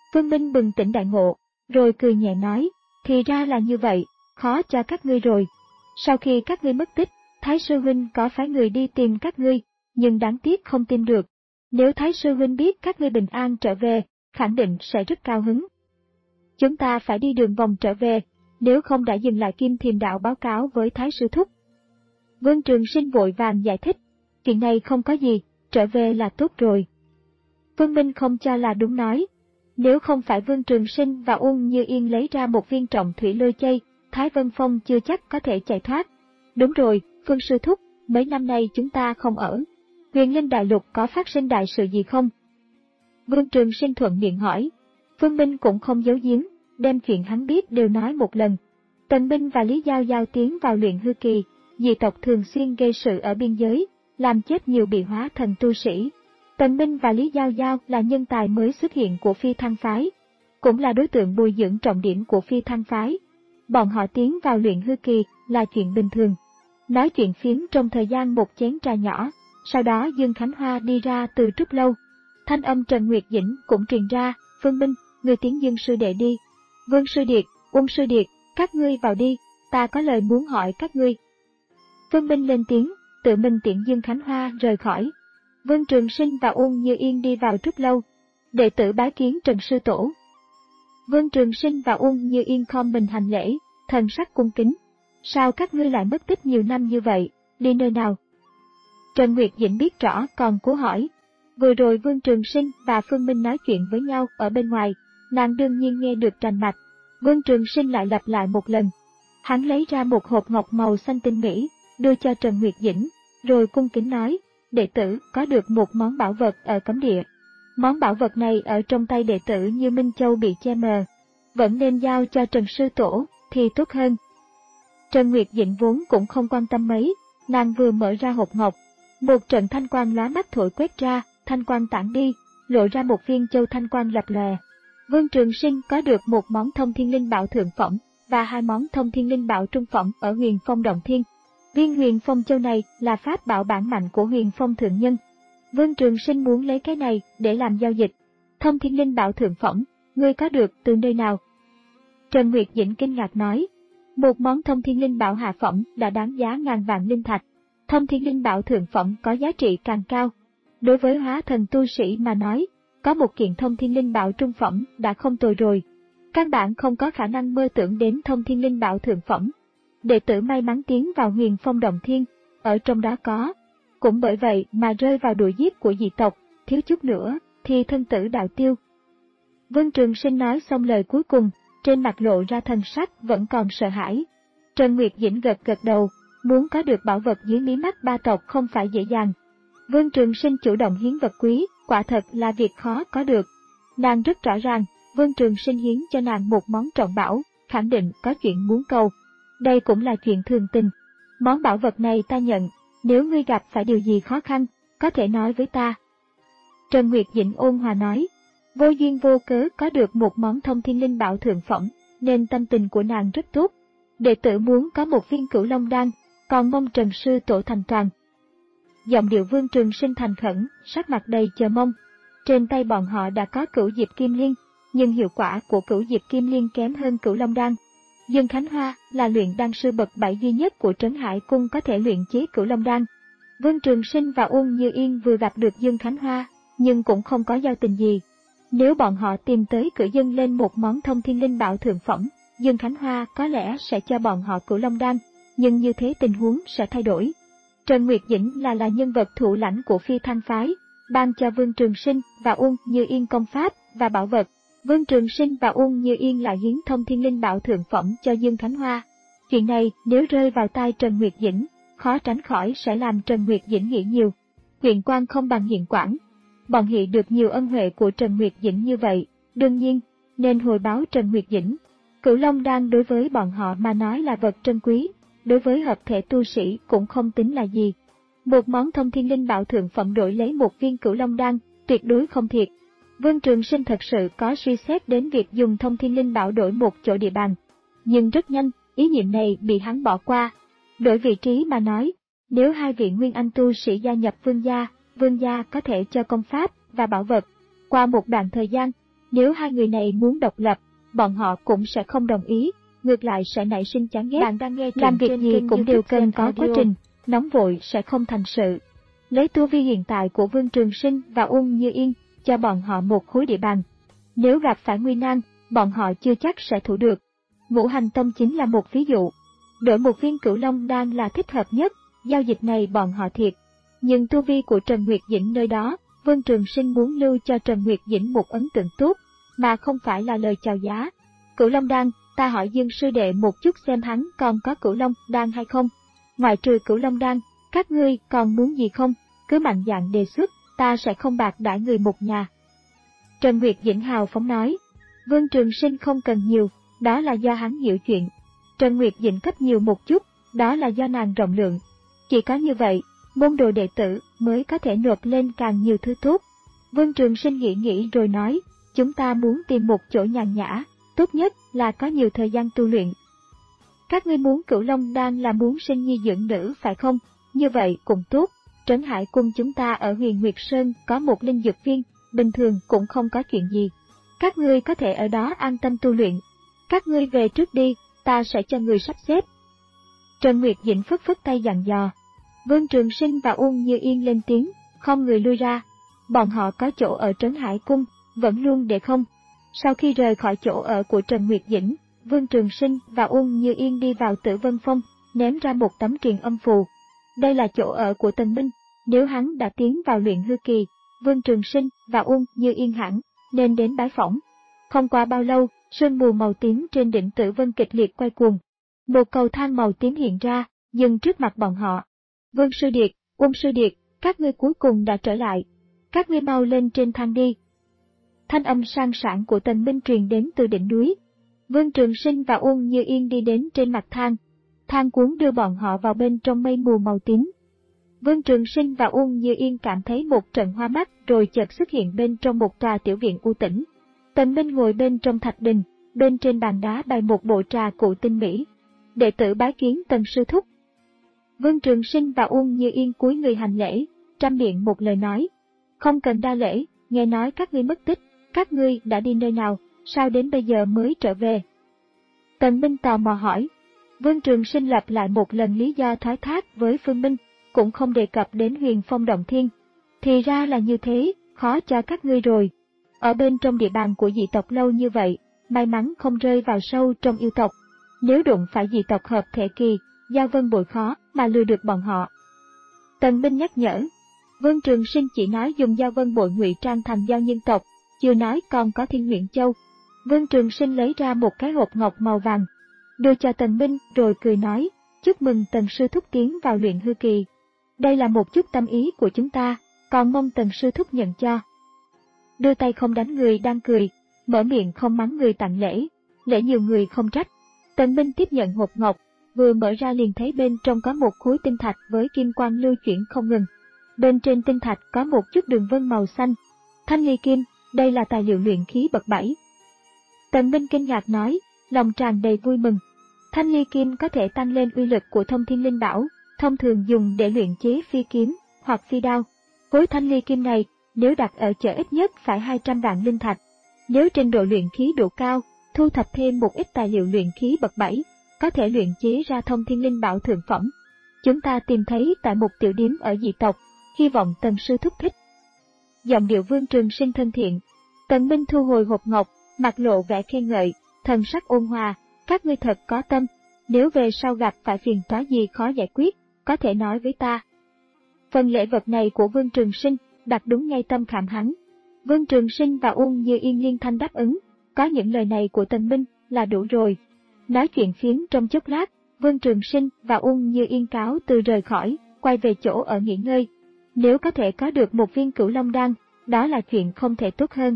Vương Minh bừng tỉnh đại ngộ, rồi cười nhẹ nói, thì ra là như vậy, khó cho các ngươi rồi. Sau khi các ngươi mất tích, Thái sư huynh có phái người đi tìm các ngươi, nhưng đáng tiếc không tìm được. Nếu Thái sư huynh biết các ngươi bình an trở về, khẳng định sẽ rất cao hứng. Chúng ta phải đi đường vòng trở về, nếu không đã dừng lại Kim Thiềm Đạo báo cáo với Thái sư thúc. Vương Trường Sinh vội vàng giải thích, chuyện này không có gì, trở về là tốt rồi. Vương Minh không cho là đúng nói, nếu không phải Vương Trường Sinh và Uông Như Yên lấy ra một viên trọng thủy lôi chây, Thái Vân Phong chưa chắc có thể chạy thoát. Đúng rồi, Vương sư thúc, mấy năm nay chúng ta không ở Huyền Linh Đại Lục có phát sinh đại sự gì không? Vương Trường Sinh thuận miệng hỏi. Vương Minh cũng không giấu giếm, đem chuyện hắn biết đều nói một lần. Tần Minh và Lý Giao Giao tiến vào luyện hư kỳ, dị tộc thường xuyên gây sự ở biên giới, làm chết nhiều bị hóa thần tu sĩ. Tần Minh và Lý Giao Giao là nhân tài mới xuất hiện của Phi Thăng Phái, cũng là đối tượng bồi dưỡng trọng điểm của Phi Thăng Phái. Bọn họ tiến vào luyện hư kỳ là chuyện bình thường. Nói chuyện phiếm trong thời gian một chén trà nhỏ, sau đó Dương Khánh Hoa đi ra từ Trúc Lâu. Thanh âm Trần Nguyệt Dĩnh cũng truyền ra, Vương Minh, người tiến Dương sư đệ đi. Vương sư điệt, Uông sư điệt, các ngươi vào đi, ta có lời muốn hỏi các ngươi. Vương Minh lên tiếng, tự mình tiễn Dương Khánh Hoa rời khỏi. Vương Trường Sinh và Uông Như Yên đi vào Trúc Lâu. Đệ tử bái kiến Trần sư tổ. Vương Trường Sinh và Uông Như Yên khom mình hành lễ, thần sắc cung kính. Sao các ngươi lại mất tích nhiều năm như vậy, đi nơi nào? Trần Nguyệt Dĩnh biết rõ còn cố hỏi. Vừa rồi Vương Trường Sinh và Phương Minh nói chuyện với nhau ở bên ngoài, nàng đương nhiên nghe được rành mạch. Vương Trường Sinh lại lặp lại một lần. Hắn lấy ra một hộp ngọc màu xanh tinh mỹ, đưa cho Trần Nguyệt Dĩnh, rồi cung kính nói, đệ tử có được một món bảo vật ở cấm địa. Món bảo vật này ở trong tay đệ tử như Minh Châu bị che mờ, vẫn nên giao cho Trần sư tổ thì tốt hơn. Trần Nguyệt Dĩnh vốn cũng không quan tâm mấy, nàng vừa mở ra hộp ngọc, một trận thanh quang lóa mắt thổi quét ra, thanh quang tản đi, lộ ra một viên châu thanh quang lập lòe. Vương Trường Sinh có được một món thông thiên linh bảo thượng phẩm và hai món thông thiên linh bảo trung phẩm ở Huyền Phong Động Thiên. Viên Huyền Phong Châu này là pháp bảo bản mạnh của Huyền Phong Thượng Nhân. Vương Trường Sinh muốn lấy cái này để làm giao dịch. Thông thiên linh bảo thượng phẩm, ngươi có được từ nơi nào? Trần Nguyệt Dĩnh kinh ngạc nói, một món thông thiên linh bảo hạ phẩm đã đáng giá ngàn vạn linh thạch. Thông thiên linh bảo thượng phẩm có giá trị càng cao. Đối với hóa thần tu sĩ mà nói, có một kiện thông thiên linh bảo trung phẩm đã không tồi rồi. Căn bản không có khả năng mơ tưởng đến thông thiên linh bảo thượng phẩm. Đệ tử may mắn tiến vào Huyền Phong Động Thiên, ở trong đó có. Cũng bởi vậy mà rơi vào đuổi giết của dị tộc, thiếu chút nữa thì thân tử đạo tiêu. Vương Trường Sinh nói xong lời cuối cùng, trên mặt lộ ra thần sắc vẫn còn sợ hãi. Trần Nguyệt Dĩnh gật gật đầu, muốn có được bảo vật dưới mí mắt ba tộc không phải dễ dàng. Vương Trường Sinh chủ động hiến vật quý, quả thật là việc khó có được. Nàng rất rõ ràng, Vương Trường Sinh hiến cho nàng một món trọng bảo, khẳng định có chuyện muốn cầu. Đây cũng là chuyện thường tình. Món bảo vật này ta nhận, nếu ngươi gặp phải điều gì khó khăn, có thể nói với ta. Trần Nguyệt Dĩnh ôn hòa nói, vô duyên vô cớ có được một món thông thiên linh bảo thượng phẩm, nên tâm tình của nàng rất tốt. Đệ tử muốn có một viên Cửu Long đan, còn mong Trần sư tổ thành toàn. Giọng điệu Vương Trường Sinh thành khẩn, sắc mặt đầy chờ mong. Trên tay bọn họ đã có Cửu Diệp Kim Liên, nhưng hiệu quả của Cửu Diệp Kim Liên kém hơn Cửu Long đan. Dương Khánh Hoa là luyện đan sư bậc bảy duy nhất của Trấn Hải Cung có thể luyện chế Cửu Long đan. Vương Trường Sinh và Uông Như Yên vừa gặp được Dương Khánh Hoa, nhưng cũng không có giao tình gì. Nếu bọn họ tìm tới cửa dâng lên một món thông thiên linh bảo thượng phẩm, Dương Khánh Hoa có lẽ sẽ cho bọn họ Cửu Long đan, nhưng như thế tình huống sẽ thay đổi. Trần Nguyệt Dĩnh là là nhân vật thủ lãnh của Phi Thăng Phái, ban cho Vương Trường Sinh và Uông Như Yên công pháp và bảo vật. Vương Trường Sinh và Uông Như Yên lại hiến thông thiên linh bảo thượng phẩm cho Dương Khánh Hoa. Chuyện này nếu rơi vào tai Trần Nguyệt Dĩnh, khó tránh khỏi sẽ làm Trần Nguyệt Dĩnh nghĩ nhiều. Huyện quan không bằng hiện quản. Bọn họ được nhiều ân huệ của Trần Nguyệt Dĩnh như vậy, đương nhiên nên hồi báo Trần Nguyệt Dĩnh. Cửu Long đan đối với bọn họ mà nói là vật trân quý, đối với hợp thể tu sĩ cũng không tính là gì. Một món thông thiên linh bảo thượng phẩm đổi lấy một viên Cửu Long đan, tuyệt đối không thiệt. Vương Trường Sinh thật sự có suy xét đến việc dùng thông thiên linh bảo đổi một chỗ địa bàn. Nhưng rất nhanh, ý niệm này bị hắn bỏ qua. Đổi vị trí mà nói, nếu hai vị Nguyên Anh tu sĩ gia nhập Vương gia, Vương gia có thể cho công pháp và bảo vật. Qua một đoạn thời gian, Nếu hai người này muốn độc lập, bọn họ cũng sẽ không đồng ý, ngược lại sẽ nảy sinh chán ghét. Bạn đang nghe làm việc gì cũng đều cần có quá trình, nóng vội sẽ không thành sự. Lấy tu vi hiện tại của Vương Trường Sinh và Uông Như Yên, cho bọn họ một khối địa bàn. Nếu gặp phải nguy nan, bọn họ chưa chắc sẽ thủ được. Ngũ Hành Tông chính là một ví dụ. Đổi một viên Cửu Long Đan là thích hợp nhất, giao dịch này bọn họ thiệt. Nhưng tu vi của Trần Nguyệt Dĩnh nơi đó, Vương Trường Sinh muốn lưu cho Trần Nguyệt Dĩnh một ấn tượng tốt, mà không phải là lời chào giá. Cửu Long Đan, ta hỏi Dương sư đệ một chút xem hắn còn có Cửu Long Đan hay không? Ngoại trừ Cửu Long Đan, các ngươi còn muốn gì không? Cứ mạnh dạn đề xuất, ta sẽ không bạc đãi người một nhà. Trần Nguyệt Dĩnh hào phóng nói, Vương Trường Sinh không cần nhiều, đó là do hắn hiểu chuyện. Trần Nguyệt Dĩnh cấp nhiều một chút, đó là do nàng rộng lượng. Chỉ có như vậy, môn đồ đệ tử mới có thể nộp lên càng nhiều thứ tốt. Vương Trường Sinh nghĩ nghĩ rồi nói, chúng ta muốn tìm một chỗ nhàn nhã, tốt nhất là có nhiều thời gian tu luyện. Các ngươi muốn Cửu Long Đan là muốn sinh nhi dưỡng nữ phải không? Như vậy cũng tốt. Trấn Hải Cung chúng ta ở Huyền Nguyệt Sơn có một linh dược viên, bình thường cũng không có chuyện gì. Các ngươi có thể ở đó an tâm tu luyện. Các ngươi về trước đi, ta sẽ cho người sắp xếp. Trần Nguyệt Dĩnh phất phất tay dặn dò. Vương Trường Sinh và Uông Như Yên lên tiếng, không người lui ra. Bọn họ có chỗ ở Trấn Hải Cung, vẫn luôn để không. Sau khi rời khỏi chỗ ở của Trần Nguyệt Dĩnh, Vương Trường Sinh và Uông Như Yên đi vào Tử Vân Phong, ném ra một tấm truyền âm phù. Đây là chỗ ở của Tần Minh, nếu hắn đã tiến vào luyện hư kỳ, Vương Trường Sinh và Uông Như Yên hẳn nên đến bái phỏng. Không qua bao lâu, sương mù màu tím trên đỉnh Tử Vân kịch liệt quay cuồng. Một cầu thang màu tím hiện ra, dừng trước mặt bọn họ. Vương Sư Điệt, Uông Sư Điệt, các ngươi cuối cùng đã trở lại. Các ngươi mau lên trên thang đi. Thanh âm sang sảng của Tần Minh truyền đến từ đỉnh núi. Vương Trường Sinh và Uông Như Yên đi đến trên mặt thang. Thang cuốn đưa bọn họ vào bên trong mây mù màu tím. Vương Trường Sinh và Uông Như Yên cảm thấy một trận hoa mắt rồi chợt xuất hiện bên trong một trà tiểu viện u tĩnh. Tần Minh ngồi bên trong thạch đình, bên trên bàn đá bày một bộ trà cụ tinh mỹ. Đệ tử bái kiến Tần sư thúc. Vương Trường Sinh và Uông Như Yên cúi người hành lễ, trăm miệng một lời nói. Không cần đa lễ, nghe nói các ngươi mất tích, các ngươi đã đi nơi nào, sao đến bây giờ mới trở về? Tần Minh tò mò hỏi. Vương Trường Sinh lặp lại một lần lý do thoái thác với Phương Minh, cũng không đề cập đến Huyền Phong Động Thiên. Thì ra là như thế, khó cho các ngươi rồi. Ở bên trong địa bàn của dị tộc lâu như vậy, may mắn không rơi vào sâu trong yêu tộc. Nếu đụng phải dị tộc hợp thể kỳ, Giao Vân Bội khó mà lừa được bọn họ. Tần Minh nhắc nhở. Vương Trường Sinh chỉ nói dùng Giao Vân Bội ngụy trang thành Giao Nhân tộc, chưa nói còn có Thiên Nguyện Châu. Vương Trường Sinh lấy ra một cái hộp ngọc màu vàng, đưa cho Tần Minh rồi cười nói, chúc mừng Tần sư thúc tiến vào luyện hư kỳ. Đây là một chút tâm ý của chúng ta, còn mong Tần sư thúc nhận cho. Đưa tay không đánh người đang cười, mở miệng không mắng người tặng lễ, lễ nhiều người không trách. Tần Minh tiếp nhận hộp ngọc, vừa mở ra liền thấy bên trong có một khối tinh thạch với kim quang lưu chuyển không ngừng. Bên trên tinh thạch có một chút đường vân màu xanh. Thanh ly kim, đây là tài liệu luyện khí bậc bảy. Tần Minh kinh ngạc nói, lòng tràn đầy vui mừng. Thanh ly kim có thể tăng lên uy lực của Thông Thiên Linh Bảo, thông thường dùng để luyện chế phi kiếm hoặc phi đao. Khối thanh ly kim này, nếu đặt ở chợ ít nhất phải hai trăm vạn linh thạch. Nếu trình độ luyện khí độ cao, thu thập thêm một ít tài liệu luyện khí bậc bảy, có thể luyện chế ra Thông Thiên Linh Bảo thượng phẩm. Chúng ta tìm thấy tại một tiểu điếm ở dị tộc, hy vọng Tần sư thúc thích. Giọng điệu Vương Trường Sinh thân thiện. Tần Minh thu hồi hộp ngọc, mặt lộ vẻ khen ngợi, thần sắc ôn hòa, các ngươi thật có tâm, nếu về sau gặp phải phiền toái gì khó giải quyết, có thể nói với ta. Phần lễ vật này của Vương Trường Sinh đặt đúng ngay tâm khảm hắn. Vương Trường Sinh và Uông Như Yên liên thanh đáp ứng, có những lời này của Tần Minh là đủ rồi. Nói chuyện phiếm trong chốc lát, Vương Trường Sinh và Uông Như Yên cáo từ rời khỏi, quay về chỗ ở nghỉ ngơi. Nếu có thể có được một viên Cửu Long Đan, đó là chuyện không thể tốt hơn.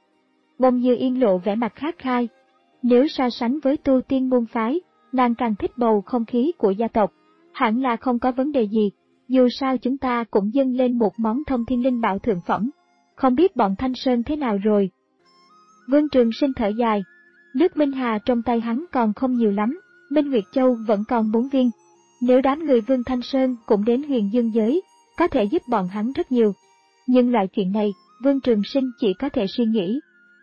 Uông Như Yên lộ vẻ mặt khát khai. Nếu so sánh với tu tiên môn phái, nàng càng thích bầu không khí của gia tộc. Hẳn là không có vấn đề gì, dù sao chúng ta cũng dâng lên một món Thông Thiên Linh Bảo thượng phẩm. Không biết bọn Thanh Sơn thế nào rồi? Vương Trường Sinh thở dài. Nước Minh Hà trong tay hắn còn không nhiều lắm, Minh Nguyệt Châu vẫn còn bốn viên. Nếu đám người Vương Thanh Sơn cũng đến Huyền Dương giới, có thể giúp bọn hắn rất nhiều. Nhưng loại chuyện này, Vương Trường Sinh chỉ có thể suy nghĩ.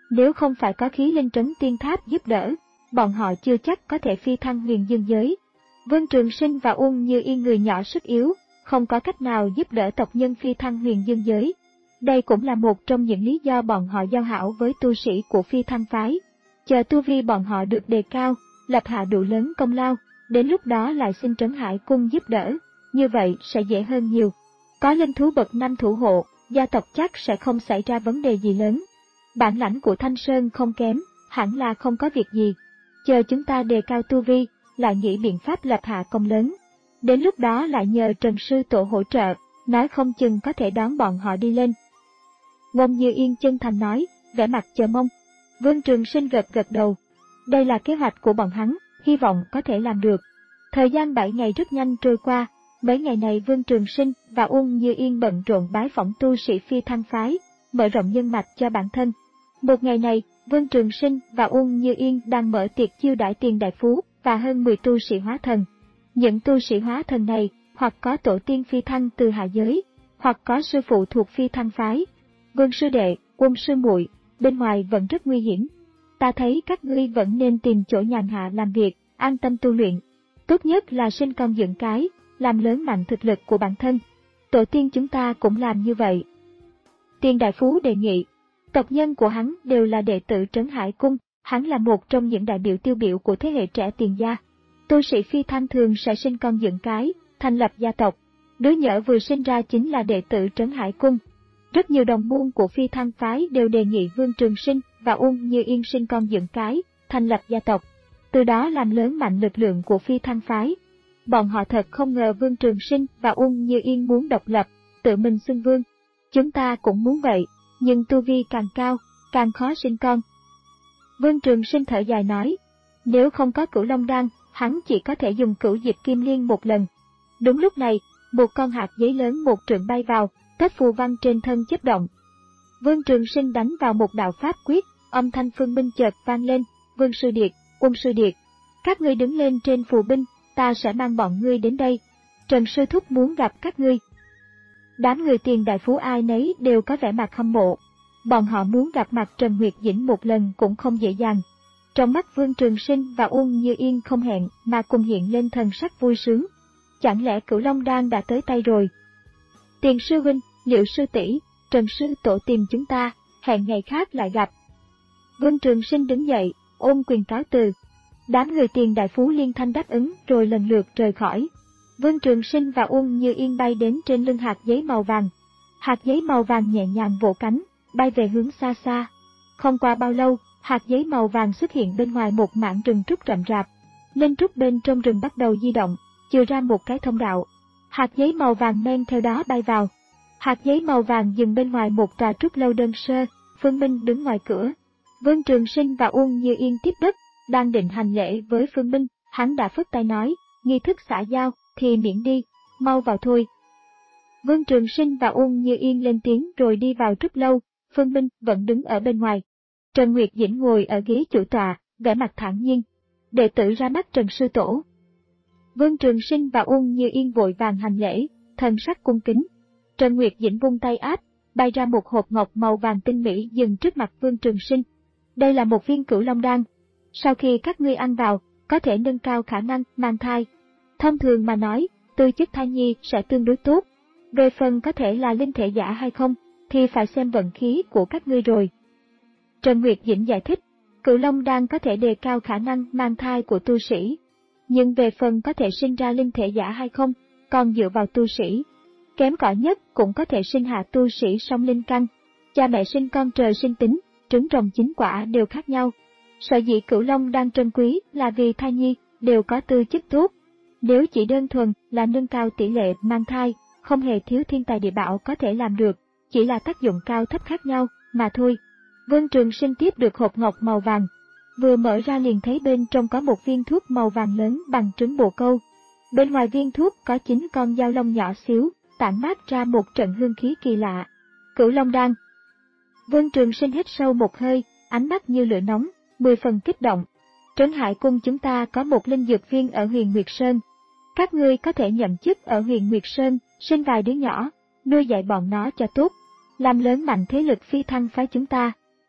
Nếu không phải có khí linh trấn tiên tháp giúp đỡ, bọn họ chưa chắc có thể phi thăng huyền dương giới. Vương Trường Sinh và Uông Như Yên người nhỏ sức yếu, không có cách nào giúp đỡ tộc nhân phi thăng huyền dương giới. Đây cũng là một trong những lý do bọn họ giao hảo với tu sĩ của phi thăng phái. Chờ tu vi bọn họ được đề cao, lập hạ đủ lớn công lao, đến lúc đó lại xin Trấn Hải Cung giúp đỡ, như vậy sẽ dễ hơn nhiều. Có linh thú bậc năm thủ hộ, gia tộc chắc sẽ không xảy ra vấn đề gì lớn. Bản lãnh của Thanh Sơn không kém, hẳn là không có việc gì. Chờ chúng ta đề cao tu vi, lại nghĩ biện pháp lập hạ công lớn. Đến lúc đó lại nhờ Trần Sư Tổ hỗ trợ, nói không chừng có thể đón bọn họ đi lên. Ngôn Như Yên chân thành nói, vẻ mặt chờ mong. Vương Trường Sinh gật gật đầu. Đây là kế hoạch của bọn hắn, hy vọng có thể làm được. Thời gian bảy ngày rất nhanh trôi qua, mấy ngày này Vương Trường Sinh và Uông Như Yên bận rộn bái phỏng tu sĩ phi thăng phái, mở rộng nhân mạch cho bản thân. Một ngày này, Vương Trường Sinh và Uông Như Yên đang mở tiệc chiêu đãi Tiền Đại Phú và hơn mười tu sĩ hóa thần. Những tu sĩ hóa thần này, hoặc có tổ tiên phi thăng từ hạ giới, hoặc có sư phụ thuộc phi thăng phái. Vương sư đệ, Quân sư muội, bên ngoài vẫn rất nguy hiểm. Ta thấy các ngươi vẫn nên tìm chỗ nhàn hạ làm việc, an tâm tu luyện. Tốt nhất là sinh con dưỡng cái, làm lớn mạnh thực lực của bản thân. Tổ tiên chúng ta cũng làm như vậy. Tiền Đại Phú đề nghị. Tộc nhân của hắn đều là đệ tử Trấn Hải Cung, hắn là một trong những đại biểu tiêu biểu của thế hệ trẻ Tiền gia. Tu sĩ phi thăng thường sẽ sinh con dưỡng cái, thành lập gia tộc. Đứa nhỏ vừa sinh ra chính là đệ tử Trấn Hải Cung. Rất nhiều đồng môn của phi thăng phái đều đề nghị Vương Trường Sinh và Uông Như Yên sinh con dưỡng cái, thành lập gia tộc. Từ đó làm lớn mạnh lực lượng của phi thăng phái. Bọn họ thật không ngờ Vương Trường Sinh và Uông Như Yên muốn độc lập, tự mình xưng vương. Chúng ta cũng muốn vậy, nhưng tu vi càng cao, càng khó sinh con. Vương Trường Sinh thở dài nói, nếu không có Cửu Long Đan, hắn chỉ có thể dùng Cửu Diệp Kim Liên một lần. Đúng lúc này, một con hạt giấy lớn một trượng bay vào, các phù văn trên thân chớp động. Vương Trường Sinh đánh vào một đạo pháp quyết, âm thanh phương binh chợt vang lên, Vương Sư Điệt, Quân Sư Điệt, các ngươi đứng lên trên phù binh, ta sẽ mang bọn ngươi đến đây. Trần Sư Thúc muốn gặp các ngươi. Đám người Tiền Đại Phú ai nấy đều có vẻ mặt hâm mộ. Bọn họ muốn gặp mặt Trần Nguyệt Dĩnh một lần cũng không dễ dàng. Trong mắt Vương Trường Sinh và Uông Như Yên không hẹn mà cùng hiện lên thần sắc vui sướng. Chẳng lẽ Cửu Long Đan đã tới tay rồi? Tiền sư huynh, Liệu sư tỷ, Trần sư tổ tìm chúng ta, hẹn ngày khác lại gặp. Vương Trường Sinh đứng dậy, ôm quyền cáo từ. Đám người Tiền Đại Phú liên thanh đáp ứng rồi lần lượt rời khỏi. Vương Trường Sinh và Uông Như Yên bay đến trên lưng hạt giấy màu vàng. Hạt giấy màu vàng nhẹ nhàng vỗ cánh, bay về hướng xa xa. Không qua bao lâu, hạt giấy màu vàng xuất hiện bên ngoài một mảng rừng trúc rậm rạp. Linh trúc bên trong rừng bắt đầu di động, chừa ra một cái thông đạo. Hạt giấy màu vàng men theo đó bay vào. Hạt giấy màu vàng dừng bên ngoài một tòa trúc lâu đơn sơ, Phương Minh đứng ngoài cửa. Vương Trường Sinh và Uông Như Yên tiếp đất, đang định hành lễ với Phương Minh, hắn đã phất tay nói, nghi thức xã giao, thì miễn đi, mau vào thôi. Vương Trường Sinh và Uông Như Yên lên tiếng rồi đi vào trúc lâu, Phương Minh vẫn đứng ở bên ngoài. Trần Nguyệt Dĩnh ngồi ở ghế chủ tọa, vẻ mặt thản nhiên. Đệ tử ra mắt Trần Sư Tổ. Vương Trường Sinh và Uông Như Yên vội vàng hành lễ, thần sắc cung kính. Trần Nguyệt Dĩnh vung tay áp, bay ra một hộp ngọc màu vàng tinh mỹ dừng trước mặt Vương Trường Sinh. Đây là một viên Cửu Long Đan. Sau khi các ngươi ăn vào, có thể nâng cao khả năng mang thai. Thông thường mà nói, tư chất thai nhi sẽ tương đối tốt. Về phần có thể là linh thể giả hay không, thì phải xem vận khí của các ngươi rồi. Trần Nguyệt Dĩnh giải thích, Cửu Long Đan có thể đề cao khả năng mang thai của tu sĩ. Nhưng về phần có thể sinh ra linh thể giả hay không, còn dựa vào tu sĩ. Kém cỏi nhất cũng có thể sinh hạ tu sĩ song linh căn. Cha mẹ sinh con trời sinh tính, trứng rồng chín quả đều khác nhau. Sở dĩ Cửu Long Đan trân quý là vì thai nhi đều có tư chất tốt. Nếu chỉ đơn thuần là nâng cao tỷ lệ mang thai, không hề thiếu thiên tài địa bảo có thể làm được, chỉ là tác dụng cao thấp khác nhau mà thôi. Vương Trường Sinh tiếp được hộp ngọc màu vàng, vừa mở ra liền thấy bên trong có một viên thuốc màu vàng lớn bằng trứng bồ câu. Bên ngoài viên thuốc có chín con dao long nhỏ xíu, tản mát ra một trận hương khí kỳ lạ. Cửu Long Đan. Vương Trường Sinh hít sâu một hơi, ánh mắt như lửa nóng, mười phần kích động. Trấn Hải Cung chúng ta có một linh dược viên ở Huyền Nguyệt Sơn. Các ngươi có thể nhậm chức ở Huyền Nguyệt Sơn, sinh vài đứa nhỏ, nuôi dạy bọn nó cho tốt, làm lớn mạnh thế lực phi thăng phái chúng ta.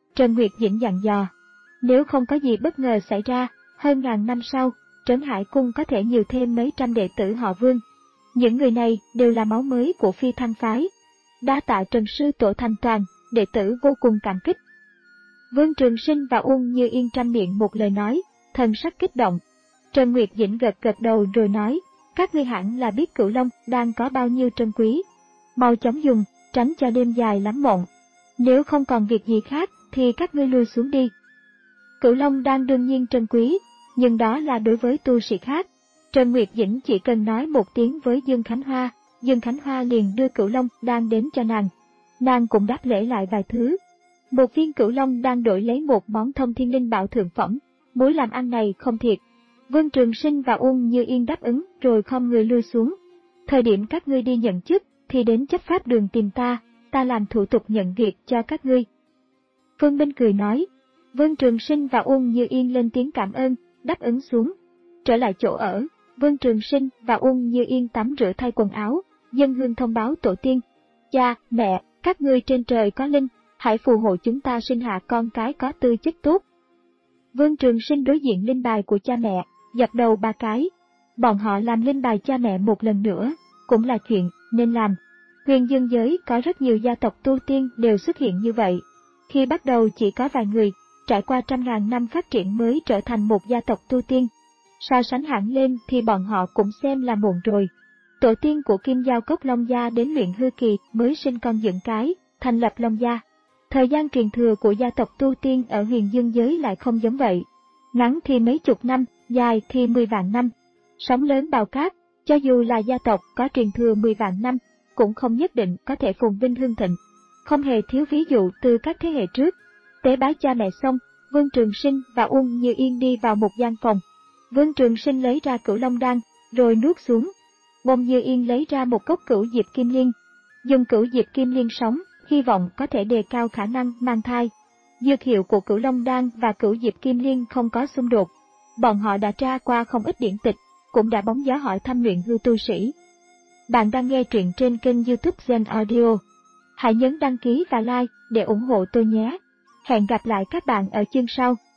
Trần Nguyệt Dĩnh dặn dò. Nếu không có gì bất ngờ xảy ra, hơn ngàn năm sau, Trấn Hải Cung có thể nhiều thêm mấy trăm đệ tử họ Vương. Những người này đều là máu mới của Phi Thăng phái. Đa tạ Trần sư tổ thành toàn, đệ tử vô cùng cảm kích. Vương Trường Sinh và Uông Như Yên trăm miệng một lời nói, thần sắc kích động. Trần Nguyệt Dĩnh gật gật đầu rồi nói, các ngươi hẳn là biết Cửu Long đang có bao nhiêu trân quý. Mau chóng dùng, tránh cho đêm dài lắm mộng. Nếu không còn việc gì khác, thì các ngươi lui xuống đi. Cửu Long đang đương nhiên trân quý, nhưng đó là đối với tu sĩ khác. Trần Nguyệt Dĩnh chỉ cần nói một tiếng với Dương Khánh Hoa, Dương Khánh Hoa liền đưa Cửu Long đang đến cho nàng. Nàng cũng đáp lễ lại vài thứ. Một viên Cửu Long đang đổi lấy một món thông thiên linh bảo thượng phẩm, mối làm ăn này không thiệt. Vương Trường Sinh và Uông Như Yên đáp ứng rồi khom người lui xuống. Thời điểm các ngươi đi nhận chức thì đến chấp pháp đường tìm ta, ta làm thủ tục nhận việc cho các ngươi. Phương Minh cười nói. Vương Trường Sinh và Uông Như Yên lên tiếng cảm ơn, đáp ứng xuống. Trở lại chỗ ở, Vương Trường Sinh và Uông Như Yên tắm rửa thay quần áo, dâng hương thông báo tổ tiên. Cha, mẹ, các ngươi trên trời có linh, hãy phù hộ chúng ta sinh hạ con cái có tư chất tốt. Vương Trường Sinh đối diện linh bài của cha mẹ, dập đầu ba cái. Bọn họ làm linh bài cha mẹ một lần nữa, cũng là chuyện nên làm. Huyền dương giới có rất nhiều gia tộc tu tiên đều xuất hiện như vậy. Khi bắt đầu chỉ có vài người, trải qua trăm ngàn năm phát triển mới trở thành một gia tộc tu tiên. So sánh hẳn lên thì bọn họ cũng xem là muộn rồi. Tổ tiên của Kim Giao Cốc Long Gia đến luyện hư kỳ mới sinh con dưỡng cái, thành lập Long Gia. Thời gian truyền thừa của gia tộc tu tiên ở huyền dương giới lại không giống vậy. Ngắn thì mấy chục năm, dài thì mười vạn năm. Sóng lớn bào cát, cho dù là gia tộc có truyền thừa mười vạn năm, cũng không nhất định có thể phồn vinh hương thịnh. Không hề thiếu ví dụ từ các thế hệ trước. Tế bái cha mẹ xong, Vương Trường Sinh và Uông Như Yên đi vào một gian phòng. Vương Trường Sinh lấy ra Cửu Long đan, rồi nuốt xuống. Uông Như Yên lấy ra một cốc Cửu Diệp Kim Liên. Dùng Cửu Diệp Kim Liên sống, hy vọng có thể đề cao khả năng mang thai. Dược hiệu của Cửu Long đan và Cửu Diệp Kim Liên không có xung đột. Bọn họ đã tra qua không ít điển tịch, cũng đã bóng gió hỏi thăm luyện hư tu sĩ. Bạn đang nghe truyện trên kênh YouTube Zen Audio. Hãy nhấn đăng ký và like để ủng hộ tôi nhé. Hẹn gặp lại các bạn ở chương sau.